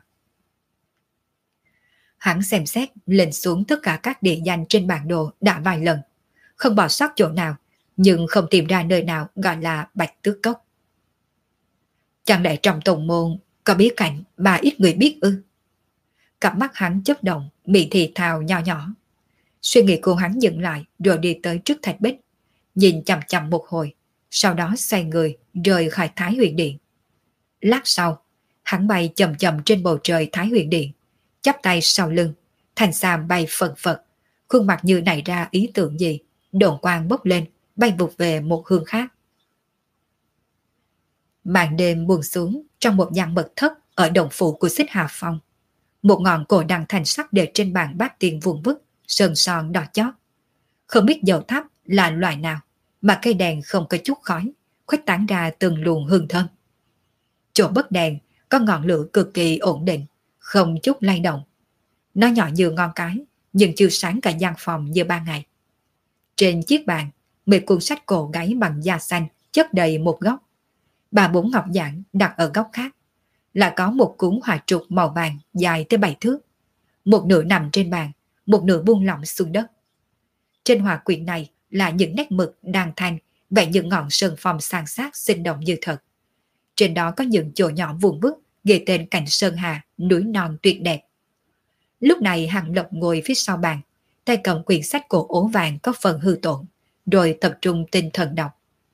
Hắn xem xét lên xuống tất cả các địa danh trên bản đồ đã vài lần, không bỏ sót chỗ nào, nhưng không tìm ra nơi nào gọi là Bạch Tước Cốc. Chẳng lẽ trong tông môn có bí cảnh mà ít người biết ư? Cặp mắt hắn chớp động, miệng thì thào nhỏ nhỏ. Suy nghĩ của hắn dừng lại rồi đi tới trước thạch bích, nhìn chằm chằm một hồi, sau đó xoay người rời khỏi Thái Huyền Điện. Lát sau, hắn bay chậm chậm trên bầu trời Thái Huyền Điện, chắp tay sau lưng, thanh sam bay phần phật, khuôn mặt như nảy ra ý tưởng gì, đồn quang bốc lên, bay vụt về một hướng khác. Màn đêm buông xuống trong một gian mật thất ở động phủ của Xích Hà Phong. Một ngọn cổ đằng thành sắc để trên bàn bát tiền vuông vức, sơn son đỏ chót. Không biết dầu thắp là loại nào, mà cây đèn không có chút khói, khuếch tán ra từng luồng hương thơm. Chỗ bất đèn có ngọn lửa cực kỳ ổn định, không chút lay động. Nó nhỏ như ngón cái, nhưng chiếu sáng cả gian phòng như ban ngày. Trên chiếc bàn, mười cuốn sách cổ gáy bằng da xanh chất đầy một góc. Ba bốn ngọc giản đặt ở góc khác. Là có một cuốn họa trục màu vàng dài tới bảy thước. Một nửa nằm trên bàn, một nửa buông lỏng xuống đất. Trên họa quyển này là những nét mực đàn thanh vẽ những ngọn sơn phong san sát sinh động như thật. Trên đó có những chỗ nhỏ vuông vức ghi tên cảnh sơn hà, núi non tuyệt đẹp. Lúc này Hàng Lập ngồi phía sau bàn, tay cầm quyển sách cổ ố vàng có phần hư tổn, rồi tập trung tinh thần đọc.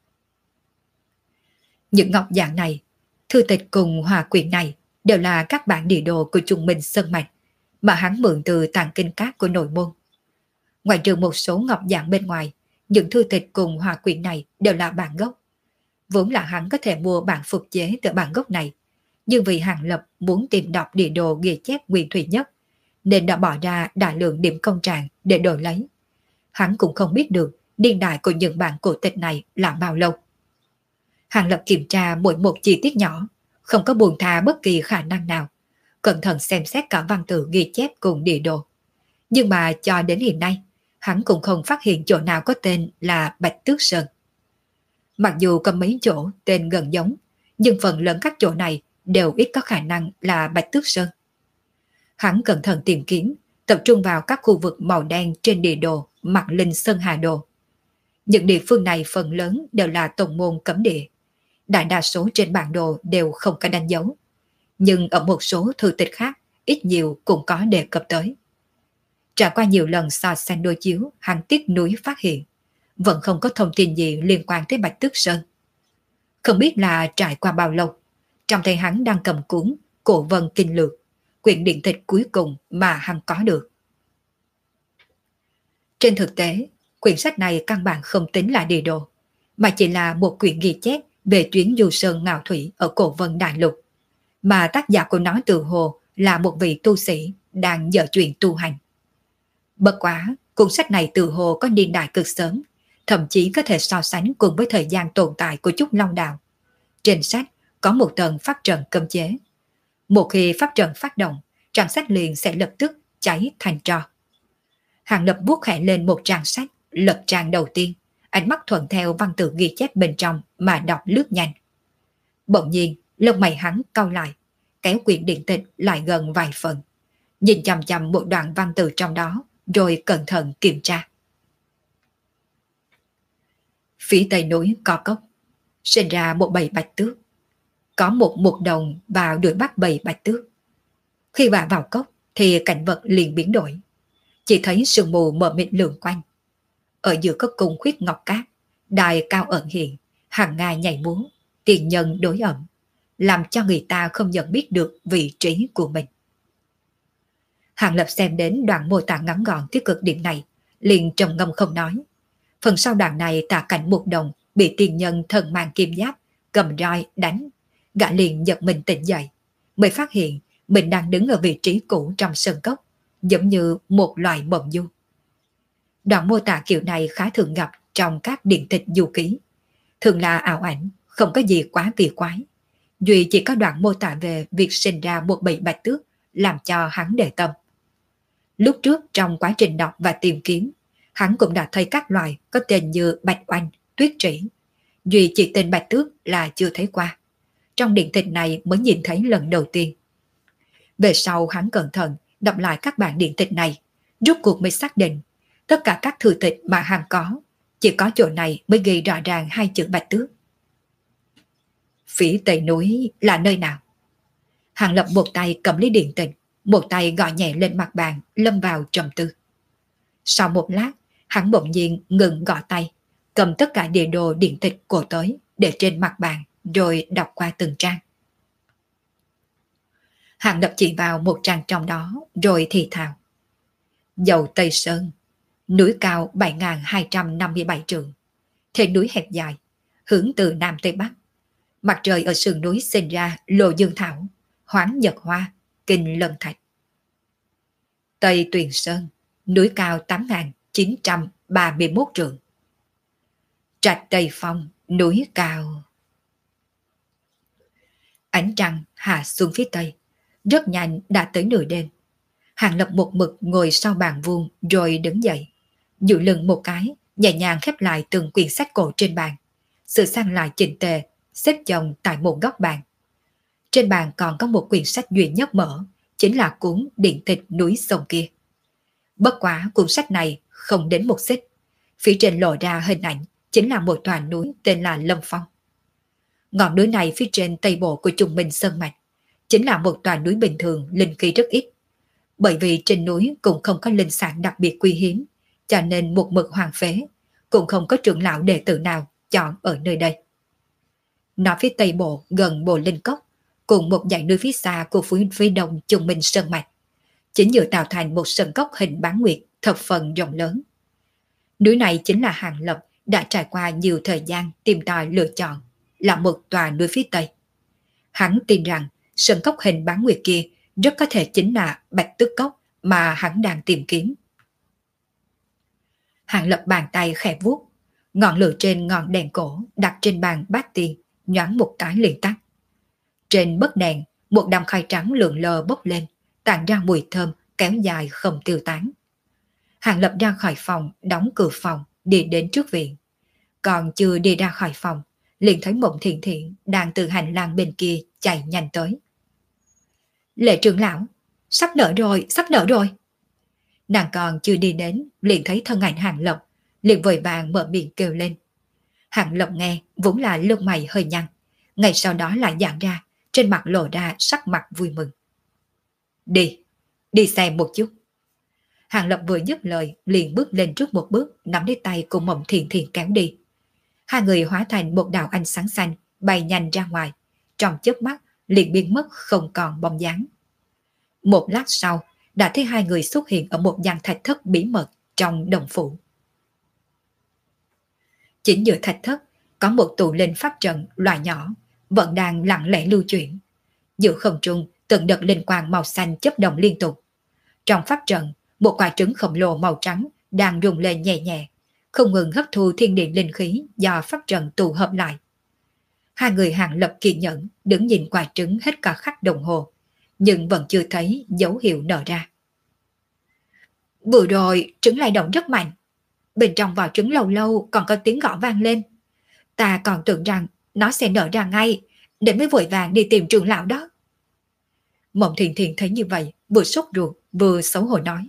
Những ngọc giản này, thư tịch cùng hòa quyển này đều là các bản địa đồ của Trung Minh Sơn Mạch mà hắn mượn từ tàng kinh các của nội môn. Ngoài trừ một số ngọc giản bên ngoài, những thư tịch cùng hòa quyển này đều là bản gốc. Vốn là hắn có thể mua bản phục chế từ bản gốc này, nhưng vì Hàng Lập muốn tìm đọc địa đồ ghi chép nguyên thủy nhất, nên đã bỏ ra đại lượng điểm công trạng để đổi lấy. Hắn cũng không biết được niên đại của những bản cổ tịch này là bao lâu. Hàng Lập kiểm tra mỗi một chi tiết nhỏ, không có buông tha bất kỳ khả năng nào, cẩn thận xem xét cả văn tự ghi chép cùng địa đồ. Nhưng mà cho đến hiện nay, hắn cũng không phát hiện chỗ nào có tên là Bạch Tước Sơn. Mặc dù có mấy chỗ tên gần giống, nhưng phần lớn các chỗ này đều ít có khả năng là Bạch Tước Sơn. Hắn cẩn thận tìm kiếm, tập trung vào các khu vực màu đen trên địa đồ Mặt Linh Sơn Hà Đồ. Những địa phương này phần lớn đều là tông môn cấm địa. Đại đa số trên bản đồ đều không có đánh dấu. Nhưng ở một số thư tịch khác, ít nhiều cũng có đề cập tới. Trải qua nhiều lần so sánh đối chiếu, hắn tiếc nuối phát hiện, vẫn không có thông tin gì liên quan tới Bạch Tước Sơn. Không biết là trải qua bao lâu, trong tay hắn đang cầm cuốn Cổ Vân Kinh Lược, quyển điện tịch cuối cùng mà hắn có được. Trên thực tế, quyển sách này căn bản không tính là địa đồ, mà chỉ là một quyển ghi chép về chuyến du sơn ngạo thủy ở Cổ Vân Đại Lục, mà tác giả của nó tự hồ là một vị tu sĩ đang dở chuyện tu hành. Bất quá, cuốn sách này tự hồ có niên đại cực sớm, thậm chí có thể so sánh cùng với thời gian tồn tại của Trúc Long Đạo. Trên sách có một tầng pháp trận cấm chế. Một khi pháp trận phát động, trang sách liền sẽ lập tức cháy thành tro. Hàng Lập vuốt khẽ lên một trang sách, lật trang đầu tiên, ánh mắt thuận theo văn tự ghi chép bên trong mà đọc lướt nhanh. Bỗng nhiên, lông mày hắn cau lại, kéo quyển điện tịch lại gần vài phần, nhìn chằm chằm một đoạn văn tự trong đó, rồi cẩn thận kiểm tra. Phía tây núi có cốc, sinh ra một bầy bạch tước. Có một mục đồng vào đuổi bắt bầy bạch tước. Khi bà vào cốc thì cảnh vật liền biến đổi. Chỉ thấy sương mù mờ mịt lượn quanh. Ở giữa có cung khuyết ngọc cát, đài cao ẩn hiện, hàng nga nhảy múa, tiền nhân đối ẩm, làm cho người ta không nhận biết được vị trí của mình. Hàng Lập xem đến đoạn mô tả ngắn gọn tới cực điểm này, liền trầm ngâm không nói. Phần sau đoạn này tả cảnh một đồng bị tiền nhân thần mang kim giáp cầm roi đánh, gã liền giật mình tỉnh dậy, mới phát hiện mình đang đứng ở vị trí cũ trong sân cốc, giống như một loài mộng du. Đoạn mô tả kiểu này khá thường gặp trong các điện tịch du ký, thường là ảo ảnh, không có gì quá kỳ quái. Duy chỉ có đoạn mô tả về việc sinh ra một bầy bạch tước làm cho hắn để tâm. Lúc trước trong quá trình đọc và tìm kiếm, hắn cũng đã thấy các loài có tên như bạch oanh, tuyết trĩ. Duy chỉ tên bạch tước là chưa thấy qua. Trong điện tịch này mới nhìn thấy lần đầu tiên. Về sau hắn cẩn thận đọc lại các bản điện tịch này, rốt cuộc mới xác định tất cả các thư tịch mà hắn có, chỉ có chỗ này mới ghi rõ ràng hai chữ bạch tước. Phía tây núi là nơi nào? Hàng Lập một tay cầm lấy điện tịch, một tay gõ nhẹ lên mặt bàn, lâm vào trầm tư. Sau một lát, hắn bỗng nhiên ngừng gõ tay, cầm tất cả địa đồ điện tịch cổ tới để trên mặt bàn, rồi đọc qua từng trang. Hàng Lập chỉ vào một trang trong đó, rồi thì thào. Dầu Tây Sơn, núi cao bảy nghìn hai trăm năm mươi bảy trượng, thế núi hẹp dài, hướng từ Nam tới Bắc. Mặt trời ở sườn núi sinh ra Lô Dương Thảo, Hoáng Nhật Hoa, Kinh Lân Thạch. Tây Tuyền Sơn, núi cao tám nghìn chín trăm ba mươi mốt trượng. Trạch Tây Phong, núi cao. Ánh trăng hạ xuống phía tây, rất nhanh đã tới nửa đêm. Hàng Lập một mực ngồi sau bàn vuông rồi đứng dậy, dụ lưng một cái, nhẹ nhàng khép lại từng quyển sách cổ trên bàn, sửa sang lại chỉnh tề, xếp chồng tại một góc bàn. Trên bàn còn có một quyển sách duy nhất mở, chính là cuốn Điện tịch núi sông kia. Bất quá cuốn sách này không đến một xích, phía trên lộ ra hình ảnh chính là một tòa núi tên là Lâm Phong. Ngọn núi này phía trên tây bộ của Trung Minh Sơn Mạch, chính là một tòa núi bình thường, linh khí rất ít. Bởi vì trên núi cũng không có linh sản đặc biệt quý hiếm, cho nên một mực hoang phế, cũng không có trưởng lão đệ tử nào chọn ở nơi đây. Nó phía tây bộ gần Bồ Linh Cốc, cùng một dãy núi phía xa của phía, phía đông Trung Minh Sơn Mạch, chính giữa tạo thành một sân cốc hình bán nguyệt thập phần rộng lớn. Núi này chính là Hàng Lập đã trải qua nhiều thời gian tìm tòi lựa chọn, là một tòa núi phía tây. Hắn tin rằng sân cốc hình bán nguyệt kia rất có thể chính là Bạch Tước Cốc mà hắn đang tìm kiếm. Hàng Lập bàn tay khẽ vuốt, ngọn lửa trên ngọn đèn cổ đặt trên bàn bát tiên nhoáng một cái liền tắt. Trên bấc đèn, một đám khai trắng lượn lờ bốc lên, tản ra mùi thơm kéo dài không tiêu tán. Hàng Lập ra khỏi phòng, đóng cửa phòng, đi đến trước viện. Còn chưa đi ra khỏi phòng, liền thấy Mộng Thiện Thiện đang từ hành lang bên kia chạy nhanh tới. Lệ trưởng lão, sắp nở rồi, sắp nở rồi. Nàng còn chưa đi đến, liền thấy thân ảnh Hàng Lập, liền vội vàng mở miệng kêu lên. Hàng Lập nghe, vốn là lông mày hơi nhăn, ngay sau đó lại giãn ra, trên mặt lộ ra sắc mặt vui mừng. Đi, đi xem một chút. Hàng Lập vừa dứt lời, liền bước lên trước một bước, nắm lấy tay của Mộng Thiện Thiện kéo đi. Hai người hóa thành một đạo ánh sáng xanh, bay nhanh ra ngoài, trong chớp mắt liền biến mất không còn bóng dáng. Một lát sau, đã thấy hai người xuất hiện ở một gian thạch thất bí mật trong đồng phủ. Chính giữa thạch thất có một tụ linh pháp trận loại nhỏ, vẫn đang lặng lẽ lưu chuyển. Giữa không trung từng đợt linh quang màu xanh chớp động liên tục. Trong pháp trận, một quả trứng khổng lồ màu trắng đang rung lên nhẹ nhẹ, không ngừng hấp thu thiên địa linh khí do pháp trận tụ hợp lại. Hai người Hàng Lập kiên nhẫn đứng nhìn quả trứng hết cả khắc đồng hồ, nhưng vẫn chưa thấy dấu hiệu nở ra. Vừa rồi trứng lay động rất mạnh, bên trong vỏ trứng lâu lâu còn có tiếng gõ vang lên. Ta còn tưởng rằng nó sẽ nở ra ngay, để mới vội vàng đi tìm trưởng lão đó. Mộng Thiện Thiện thấy như vậy, vừa sốt ruột vừa xấu hổ nói.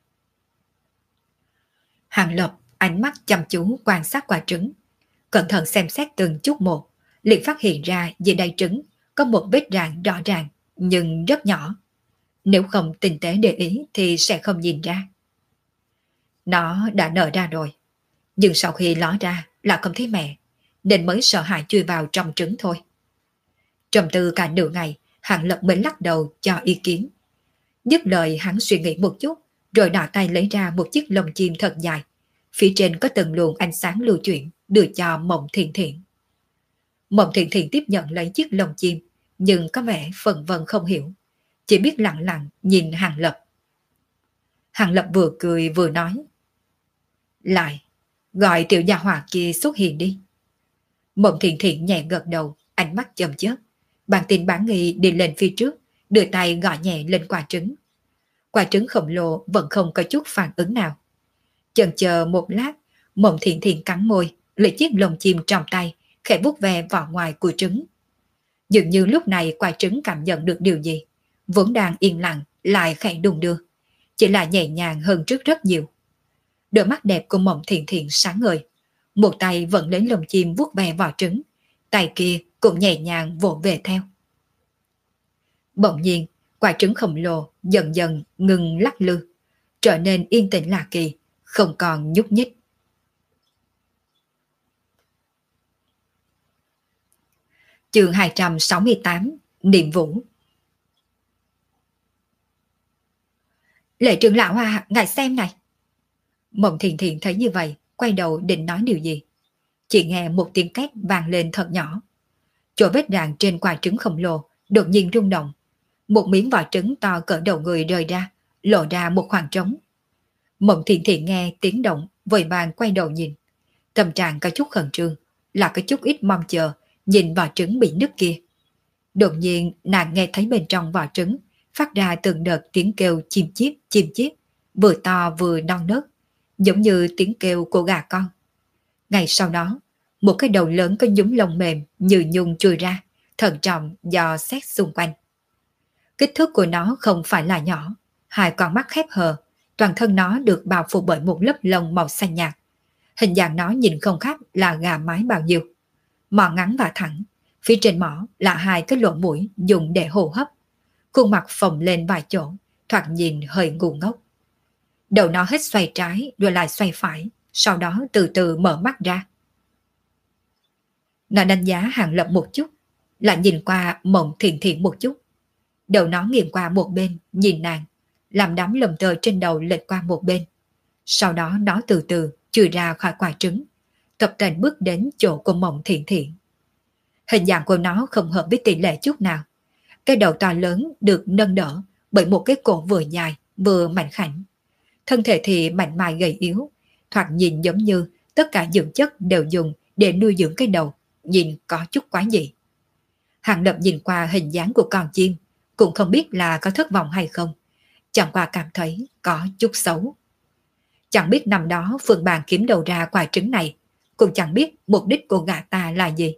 Hàng Lập ánh mắt chăm chú quan sát quả trứng, cẩn thận xem xét từng chút một, liền phát hiện ra dưới đáy trứng có một vết rạn rõ ràng nhưng rất nhỏ. Nếu không tinh tế để ý thì sẽ không nhìn ra. Nó đã nở ra rồi, nhưng sau khi ló ra là không thấy mẹ, nên mới sợ hãi chui vào trong trứng thôi. Trầm tư cả nửa ngày, Hàng Lập mới lắc đầu cho ý kiến. Dứt lời hắn suy nghĩ một chút, rồi đỏ tay lấy ra một chiếc lồng chim thật dài, phía trên có từng luồng ánh sáng lưu chuyển, đưa cho Mộng Thiện Thiện. Mộng Thiện Thiện tiếp nhận lấy chiếc lồng chim, nhưng có vẻ phần vân không hiểu, chỉ biết lặng lặng nhìn Hàng Lập. Hàng Lập vừa cười vừa nói. Lại, gọi tiểu gia hỏa kia xuất hiện đi. Mộng Thiện Thiện nhẹ gật đầu, ánh mắt chớp chớp, bản tin bán nghi đi lên phía trước, đưa tay gõ nhẹ lên quả trứng. Quả trứng khổng lồ vẫn không có chút phản ứng nào. Chần chờ một lát, Mộng Thiện Thiện cắn môi, lấy chiếc lồng chim trong tay, khẽ vuốt về vỏ ngoài của trứng. Dường như lúc này quả trứng cảm nhận được điều gì, vốn đang yên lặng lại khẽ đung đưa, chỉ là nhẹ nhàng hơn trước rất nhiều. Đôi mắt đẹp của Mộng Thiện Thiện sáng ngời, một tay vẫn lấy lồng chim vuốt về vỏ trứng, tay kia cũng nhẹ nhàng vỗ về theo. Bỗng nhiên, quả trứng khổng lồ dần dần ngừng lắc lư, trở nên yên tĩnh lạ kỳ, không còn nhúc nhích. Chương hai trăm sáu mươi tám, Niệm Vũ. Lệ trưởng lão à, ngài xem này. Mộng Thiền Thiền thấy như vậy, quay đầu định nói điều gì. Chỉ nghe một tiếng két vang lên thật nhỏ. Chỗ vết rạn trên quả trứng khổng lồ đột nhiên rung động. Một miếng vỏ trứng to cỡ đầu người rơi ra, lộ ra một khoảng trống. Mộng Thiền Thiền nghe tiếng động, vội vàng quay đầu nhìn. Tâm trạng có chút khẩn trương, là có chút ít mong chờ, nhìn vỏ trứng bị nứt kia. Đột nhiên nàng nghe thấy bên trong vỏ trứng phát ra từng đợt tiếng kêu chim chiếp chim chiếp, vừa to vừa non nớt, giống như tiếng kêu của gà con. Ngay sau đó, một cái đầu lớn có nhúm lông mềm như nhung chui ra, thận trọng dò xét xung quanh. Kích thước của nó không phải là nhỏ, hai con mắt khép hờ, toàn thân nó được bao phủ bởi một lớp lông màu xanh nhạt. Hình dạng nó nhìn không khác là gà mái bao nhiêu. Mỏ ngắn và thẳng, phía trên mỏ là hai cái lỗ mũi dùng để hô hấp. Khuôn mặt phồng lên vài chỗ, thoạt nhìn hơi ngu ngốc. Đầu nó hết xoay trái rồi lại xoay phải, sau đó từ từ mở mắt ra. Nó đánh giá Hàng Lập một chút, lại nhìn qua Mộng Thiền Thiền một chút. Đầu nó nghiêng qua một bên, nhìn nàng, làm đám lồng tơ trên đầu lệch qua một bên. Sau đó nó từ từ chui ra khỏi quả trứng, tập tành bước đến chỗ của Mộng Thiền Thiền. Hình dạng của nó không hợp với tỷ lệ chút nào. Cái đầu to lớn được nâng đỡ bởi một cái cổ vừa dài vừa mảnh khảnh. Thân thể thì mảnh mai gầy yếu, thoạt nhìn giống như tất cả dưỡng chất đều dùng để nuôi dưỡng cái đầu, nhìn có chút quái dị. Hàng Lập nhìn qua hình dáng của con chim, cũng không biết là có thất vọng hay không, chẳng qua cảm thấy có chút xấu. Chẳng biết năm đó Phương Bàn kiếm đầu ra quả trứng này, cũng chẳng biết mục đích của gã ta là gì.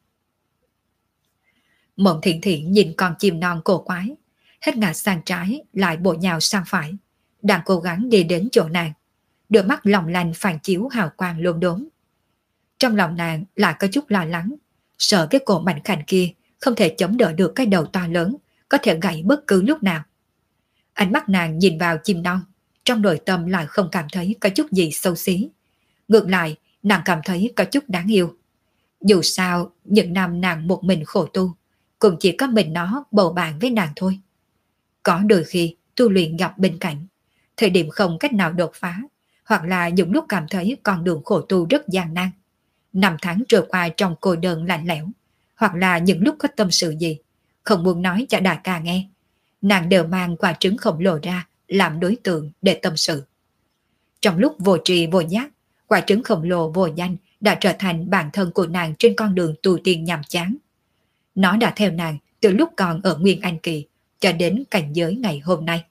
Mộng Thiện Thiện nhìn con chim non cổ quái, hết ngả sang trái lại bộ nhào sang phải, đang cố gắng đi đến chỗ nàng. Đôi mắt long lanh phản chiếu hào quang lốm đốm. Trong lòng nàng lại có chút lo lắng, sợ cái cổ mảnh khảnh kia không thể chống đỡ được cái đầu to lớn, có thể gãy bất cứ lúc nào. Ánh mắt nàng nhìn vào chim non, trong nội tâm lại không cảm thấy có chút gì xấu xí. Ngược lại, nàng cảm thấy có chút đáng yêu. Dù sao, những năm nàng một mình khổ tu, cũng chỉ có mình nó bầu bạn với nàng thôi. Có đôi khi tu luyện gặp bên cạnh, thời điểm không cách nào đột phá, hoặc là những lúc cảm thấy con đường khổ tu rất gian nan. Năm tháng trôi qua trong cô đơn lạnh lẽo, hoặc là những lúc có tâm sự gì, không muốn nói cho đại ca nghe, nàng đều mang quả trứng khổng lồ ra làm đối tượng để tâm sự. Trong lúc vô tri vô giác, quả trứng khổng lồ vô danh đã trở thành bản thân của nàng trên con đường tu tiên nhàm chán. Nó đã theo nàng từ lúc còn ở Nguyên Anh Kỳ cho đến cảnh giới ngày hôm nay.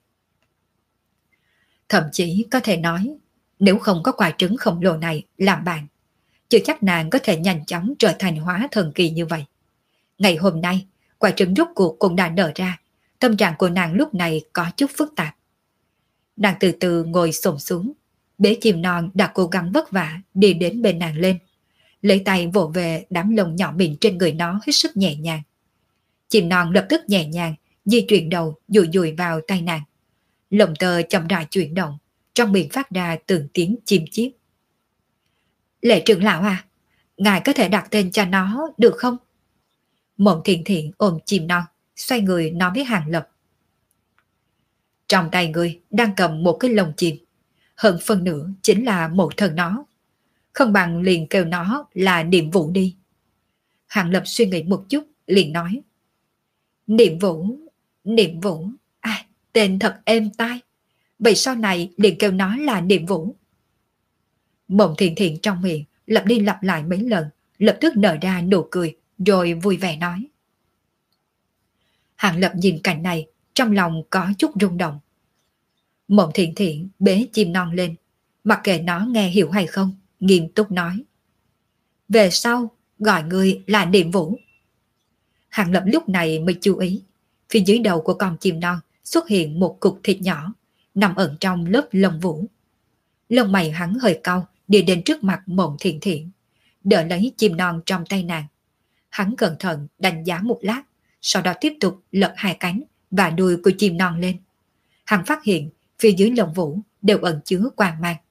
Thậm chí có thể nói, nếu không có quả trứng khổng lồ này làm bạn, chưa chắc nàng có thể nhanh chóng trở thành hóa thần kỳ như vậy. Ngày hôm nay, quả trứng rốt cuộc cũng đã nở ra, tâm trạng của nàng lúc này có chút phức tạp. Nàng từ từ ngồi xổm xuống, bế chim non đã cố gắng vất vả đi đến bên nàng lên, lấy tay vỗ về đám lông nhỏ mịn trên người nó hết sức nhẹ nhàng. Chim non lập tức nhẹ nhàng di chuyển đầu dùi dùi vào tay nàng. Lồng tơ chậm rãi chuyển động, trong miệng phát ra từng tiếng chim chiếp. Lệ trưởng lão à, ngài có thể đặt tên cho nó được không? Mộng Thiện Thiện ôm chim non, xoay người nói với Hàng Lập. Trong tay người đang cầm một cái lồng chim, hơn phân nửa chính là một thân nó. Không bằng liền kêu nó là Niệm Vũ đi. Hàng Lập suy nghĩ một chút, liền nói. Niệm Vũ, Niệm Vũ, à, tên thật êm tai. Vậy sau này liền kêu nó là Niệm Vũ. Mộng Thiện Thiện trong miệng lặp đi lặp lại mấy lần, lập tức nở ra nụ cười, rồi vui vẻ nói. Hàng Lập nhìn cảnh này, trong lòng có chút rung động. Mộng Thiện Thiện bế chim non lên, mặc kệ nó nghe hiểu hay không, nghiêm túc nói. Về sau, gọi người là Niệm Vũ. Hàng Lập lúc này mới chú ý, phía dưới đầu của con chim non xuất hiện một cục thịt nhỏ, nằm ẩn trong lớp lông vũ. Lông mày hắn hơi cau, đi đến trước mặt Mộng Thiện Thiện, đỡ lấy chim non trong tay nàng. Hắn cẩn thận đánh giá một lát, sau đó tiếp tục lật hai cánh và đuôi của chim non lên. Hắn phát hiện phía dưới lông vũ đều ẩn chứa quang mang,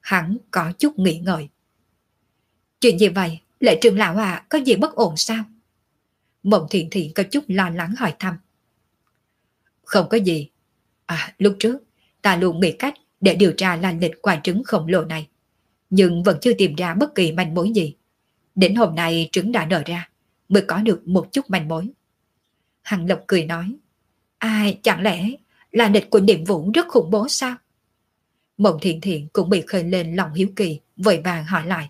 Hắn có chút nghĩ ngợi. Chuyện gì vậy? Lệ trưởng lão à, có gì bất ổn sao? Mộng Thiện Thiện có chút lo lắng hỏi thăm. Không có gì. À, lúc trước, ta luôn nghĩ cách để điều tra lai lịch quả trứng khổng lồ này. Nhưng vẫn chưa tìm ra bất kỳ manh mối gì. Đến hôm nay trứng đã nở ra, mới có được một chút manh mối. Hằng Lộc cười nói. Ai, chẳng lẽ là địch của Niệm Vũ rất khủng bố sao? Mộng Thiện Thiện cũng bị khơi lên lòng hiếu kỳ, vội vàng hỏi lại.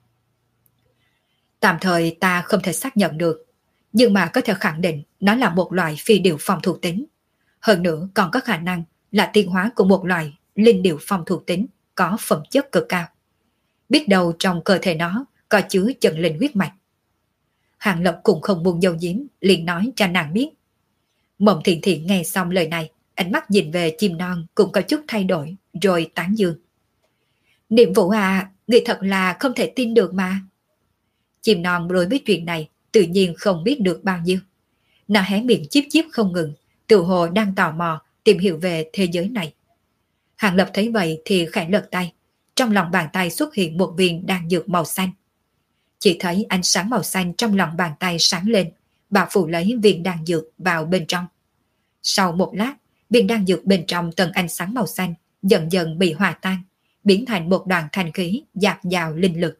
Tạm thời ta không thể xác nhận được, nhưng mà có thể khẳng định nó là một loại phi điều phong thuộc tính. Hơn nữa còn có khả năng là tiến hóa của một loại linh điều phong thuộc tính có phẩm chất cực cao. Biết đâu trong cơ thể nó có chứa chân linh huyết mạch. Hàng Lập cũng không buồn dầu diếm, liền nói cho nàng biết. Mộng Thiện Thiện nghe xong lời này, ánh mắt nhìn về chim non cũng có chút thay đổi, rồi tán dương. Niệm Vũ à, người thật là không thể tin được mà. Chim non đối với chuyện này tự nhiên không biết được bao nhiêu. Nó hé miệng chíp chíp không ngừng, tự hồ đang tò mò tìm hiểu về thế giới này. Hàng Lập thấy vậy thì khẽ lật tay, trong lòng bàn tay xuất hiện một viên đan dược màu xanh. Chỉ thấy ánh sáng màu xanh trong lòng bàn tay sáng lên, bà phủ lấy viên đan dược vào bên trong. Sau một lát, viên đan dược bên trong tầng ánh sáng màu xanh dần dần bị hòa tan, biến thành một đoàn thanh khí dạt dào linh lực.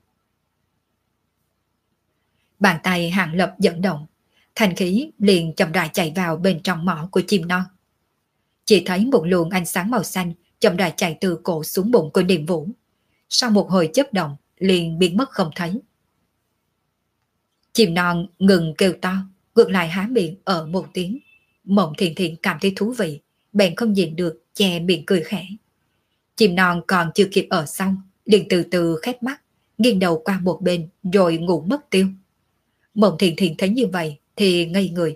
Bàn tay Hàng Lập dẫn động, thanh khí liền chậm rãi chạy vào bên trong mỏ của chim non. Chỉ thấy một luồng ánh sáng màu xanh chậm rãi chạy từ cổ xuống bụng của Niệm Vũ. Sau một hồi chớp động, liền biến mất không thấy. Chim non ngừng kêu to, ngược lại há miệng ở một tiếng. Mộng Thiện Thiện cảm thấy thú vị, bèn không nhìn được, che miệng cười khẽ. Chim non còn chưa kịp ở xong, liền từ từ khép mắt, nghiêng đầu qua một bên rồi ngủ mất tiêu. Mộng Thiện Thiện thấy như vậy thì ngây người.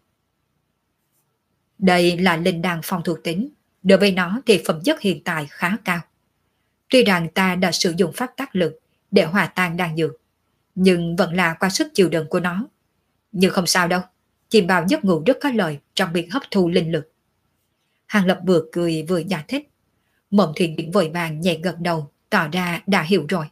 Đây là linh đan phong thuộc tính, đối với nó thì phẩm chất hiện tại khá cao. Tuy rằng ta đã sử dụng pháp tác lực để hòa tan đan dược, nhưng vẫn là qua sức chịu đựng của nó. Nhưng không sao đâu, chìm vào giấc ngủ rất có lợi trong việc hấp thu linh lực. Hàng Lập vừa cười vừa giải thích. Mộng Thiện Thiện vội vàng nhẹ gật đầu, tỏ ra đã hiểu rồi.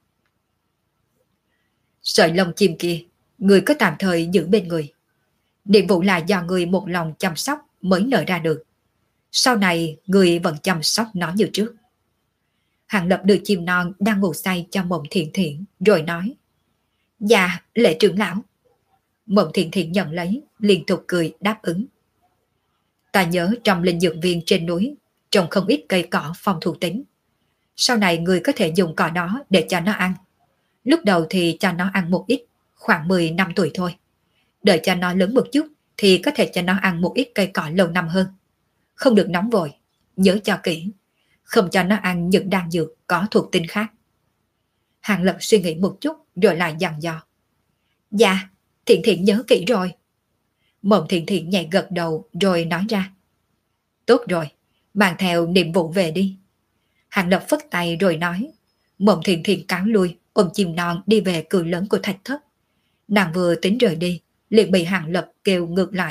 Sợi lông chim kia, người có tạm thời giữ bên người. Niệm Vũ là do người một lòng chăm sóc mới nở ra được. Sau này người vẫn chăm sóc nó như trước. Hàng Lập đưa chim non đang ngủ say cho Mộng Thiện Thiện rồi nói. Dạ, Lệ trưởng lão. Mộng Thiện Thiện nhận lấy, liên tục cười đáp ứng. Ta nhớ trong linh dược viên trên núi trồng không ít cây cỏ phong thuộc tính. Sau này người có thể dùng cỏ đó để cho nó ăn. Lúc đầu thì cho nó ăn một ít, khoảng mười năm tuổi thôi. Đợi cho nó lớn một chút thì có thể cho nó ăn một ít cây cỏ lâu năm hơn. Không được nóng vội, nhớ cho kỹ. Không cho nó ăn những đan dược có thuộc tính khác. Hàng Lập suy nghĩ một chút rồi lại dặn dò. Dạ, Thiện Thiện nhớ kỹ rồi. Mộng Thiện Thiện nhẹ gật đầu rồi nói ra. Tốt rồi, mang theo Niệm Vũ về đi. Hàng Lập phất tay rồi nói. Mộng Thiện Thiện cáo lui, ôm chim non đi về cửa lớn của thạch thất. Nàng vừa tính rời đi, liền bị Hàng Lập kêu ngược lại.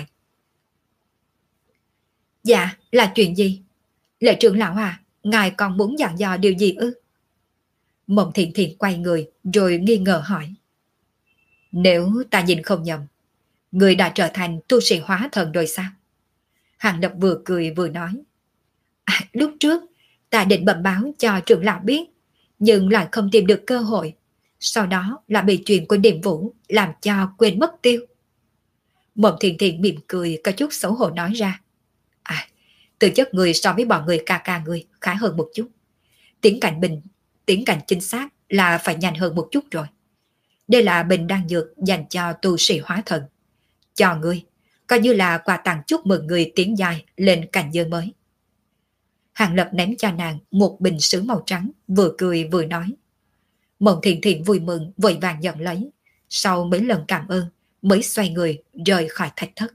Dạ, là chuyện gì? Lệ trưởng lão à, ngài còn muốn dặn dò điều gì ư? Mộng Thiện Thiện quay người rồi nghi ngờ hỏi. Nếu ta nhìn không nhầm, người đã trở thành tu sĩ hóa thần rồi sao? Hàng Lập vừa cười vừa nói. À, lúc trước ta định bẩm báo cho trưởng lão biết, nhưng lại không tìm được cơ hội. Sau đó là bị chuyện của Niệm Vũ làm cho quên mất tiêu. Mộng Thiện Thiện mỉm cười có chút xấu hổ nói ra. À, tư chất người so với bọn người ca ca người khá hơn một chút. Tiến cảnh bình, tiến cảnh chính xác là phải nhanh hơn một chút rồi. Đây là bình đan dược dành cho tu sĩ hóa thần. Cho ngươi, coi như là quà tặng chúc mừng người tiến dài lên cảnh giới mới. Hàng Lập ném cho nàng một bình sứ màu trắng, vừa cười vừa nói. Mộng Thiện Thiện vui mừng vội vàng nhận lấy. Sau mấy lần cảm ơn mới xoay người rời khỏi thạch thất.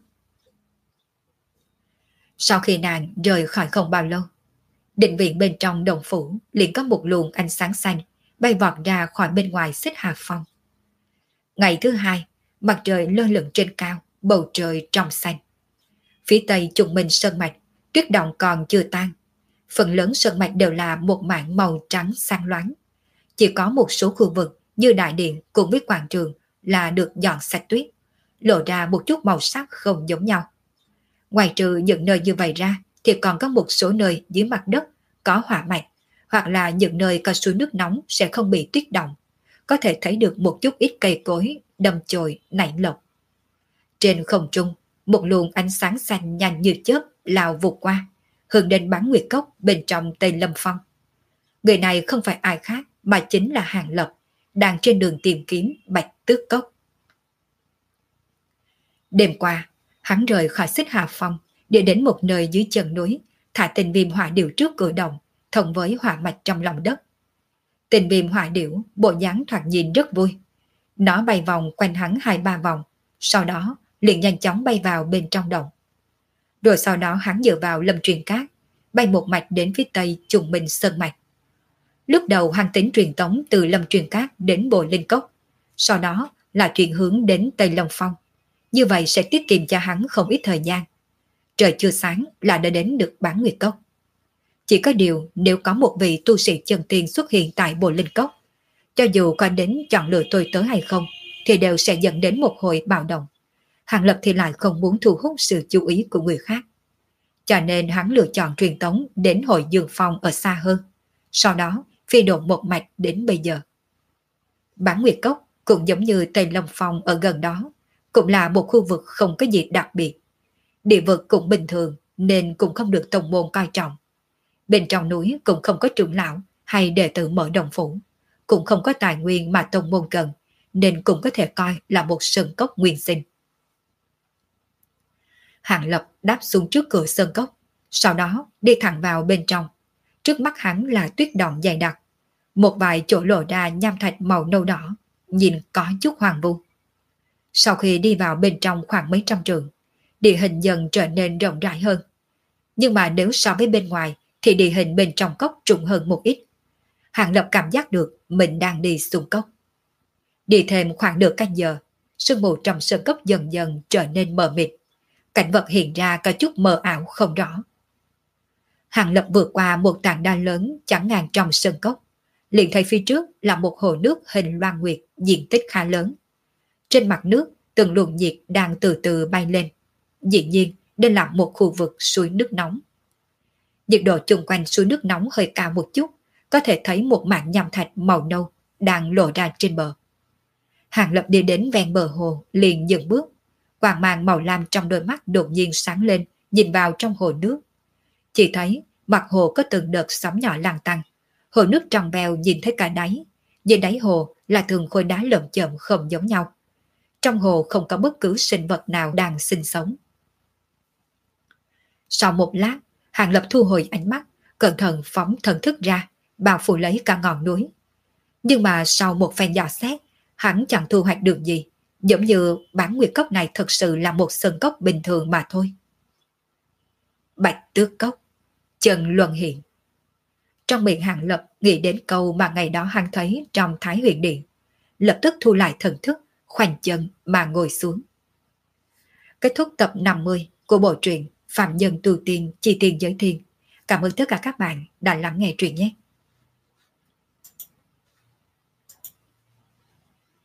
Sau khi nàng rời khỏi không bao lâu, định viện bên trong đồng phủ liền có một luồng ánh sáng xanh bay vọt ra khỏi bên ngoài xích hà phong. Ngày thứ hai, mặt trời lơ lửng trên cao, bầu trời trong xanh. Phía tây trùng minh sơn mạch, tuyết động còn chưa tan. Phần lớn sơn mạch đều là một mảng màu trắng sáng loáng. Chỉ có một số khu vực như đại điện cùng với quảng trường là được dọn sạch tuyết, lộ ra một chút màu sắc không giống nhau. Ngoài trừ những nơi như vậy ra, thì còn có một số nơi dưới mặt đất có hỏa mạch, hoặc là những nơi có suối nước nóng sẽ không bị tuyết động, có thể thấy được một chút ít cây cối đâm chồi nảy lộc. Trên không trung, một luồng ánh sáng xanh nhanh như chớp lao vụt qua, hướng đến bán nguyệt cốc bên trong Tây Lâm Phong. Người này không phải ai khác mà chính là Hàng Lập, đang trên đường tìm kiếm Bạch Tước Cốc. Đêm qua, hắn rời khỏi Xích Hà Phong, đi đến một nơi dưới chân núi, thả tình viêm hỏa điểu trước cửa động, thông với hỏa mạch trong lòng đất. Tình viêm hỏa điểu bộ dáng thoạt nhìn rất vui. Nó bay vòng quanh hắn hai ba vòng, sau đó liền nhanh chóng bay vào bên trong động. Rồi sau đó hắn dựa vào Lâm Truyền Cát, bay một mạch đến phía tây Trùng Minh Sơn Mạch. Lúc đầu hắn tính truyền tống từ Lâm Truyền Cát đến Bồ Linh Cốc, sau đó là chuyển hướng đến Tây Long Phong. Như vậy sẽ tiết kiệm cho hắn không ít thời gian. Trời chưa sáng là đã đến được Bán Nguyệt Cốc. Chỉ có điều nếu có một vị tu sĩ chân tiên xuất hiện tại Bồ Linh Cốc, cho dù có đến chọn lựa tôi tớ hay không, thì đều sẽ dẫn đến một hồi bạo động. Hàng Lập thì lại không muốn thu hút sự chú ý của người khác. Cho nên hắn lựa chọn truyền tống đến Hội Dương Phong ở xa hơn. Sau đó phi độn một mạch đến bây giờ. Bán Nguyệt Cốc cũng giống như Tây Long Phong ở gần đó, cũng là một khu vực không có gì đặc biệt. Địa vực cũng bình thường nên cũng không được tông môn coi trọng. Bên trong núi cũng không có trưởng lão hay đệ tử mở đồng phủ, cũng không có tài nguyên mà tông môn cần, nên cũng có thể coi là một sơn cốc nguyên sinh. Hàng Lập đáp xuống trước cửa sơn cốc, sau đó đi thẳng vào bên trong. Trước mắt hắn là tuyết đọng dày đặc, một vài chỗ lộ ra nham thạch màu nâu đỏ, nhìn có chút hoàng vu. Sau khi đi vào bên trong khoảng mấy trăm trượng, địa hình dần trở nên rộng rãi hơn. Nhưng mà nếu so với bên ngoài thì địa hình bên trong cốc trùng hơn một ít. Hàng Lập cảm giác được mình đang đi xuống cốc. Đi thêm khoảng nửa canh giờ, sương mù trong sơn cốc dần dần trở nên mờ mịt. Cảnh vật hiện ra có chút mờ ảo không rõ. Hàng Lập vượt qua một tảng đá lớn chắn ngang trong sơn cốc, liền thấy phía trước là một hồ nước hình loan nguyệt diện tích khá lớn. Trên mặt nước, từng luồng nhiệt đang từ từ bay lên. Dĩ nhiên, đây là một khu vực suối nước nóng. Nhiệt độ chung quanh suối nước nóng hơi cao một chút, có thể thấy một mảng nham thạch màu nâu đang lộ ra trên bờ. Hàng Lập đi đến ven bờ hồ, liền dừng bước. Quang mang màu lam trong đôi mắt đột nhiên sáng lên, nhìn vào trong hồ nước. Chỉ thấy mặt hồ có từng đợt sóng nhỏ lăn tăn. Hồ nước trong veo nhìn thấy cả đáy. Dưới đáy hồ là từng khối đá lởm chởm không giống nhau. Trong hồ không có bất cứ sinh vật nào đang sinh sống. Sau một lát, Hàng Lập thu hồi ánh mắt, cẩn thận phóng thần thức ra, bao phủ lấy cả ngọn núi. Nhưng mà sau một phen dò xét, hắn chẳng thu hoạch được gì, giống như Bán Nguyệt Cốc này thật sự là một sơn cốc bình thường mà thôi. Bạch Tước Cốc, Chân Luân Hiện. Trong miệng Hàng Lập nghĩ đến câu mà ngày đó hắn thấy trong Thái Huyền Điện, lập tức thu lại thần thức, khoanh chân mà ngồi xuống. Kết thúc tập năm mươi của bộ truyện Phạm Nhân Tu Tiên Chi Tiên Giới Thiên. Cảm ơn tất cả các bạn đã lắng nghe truyện nhé.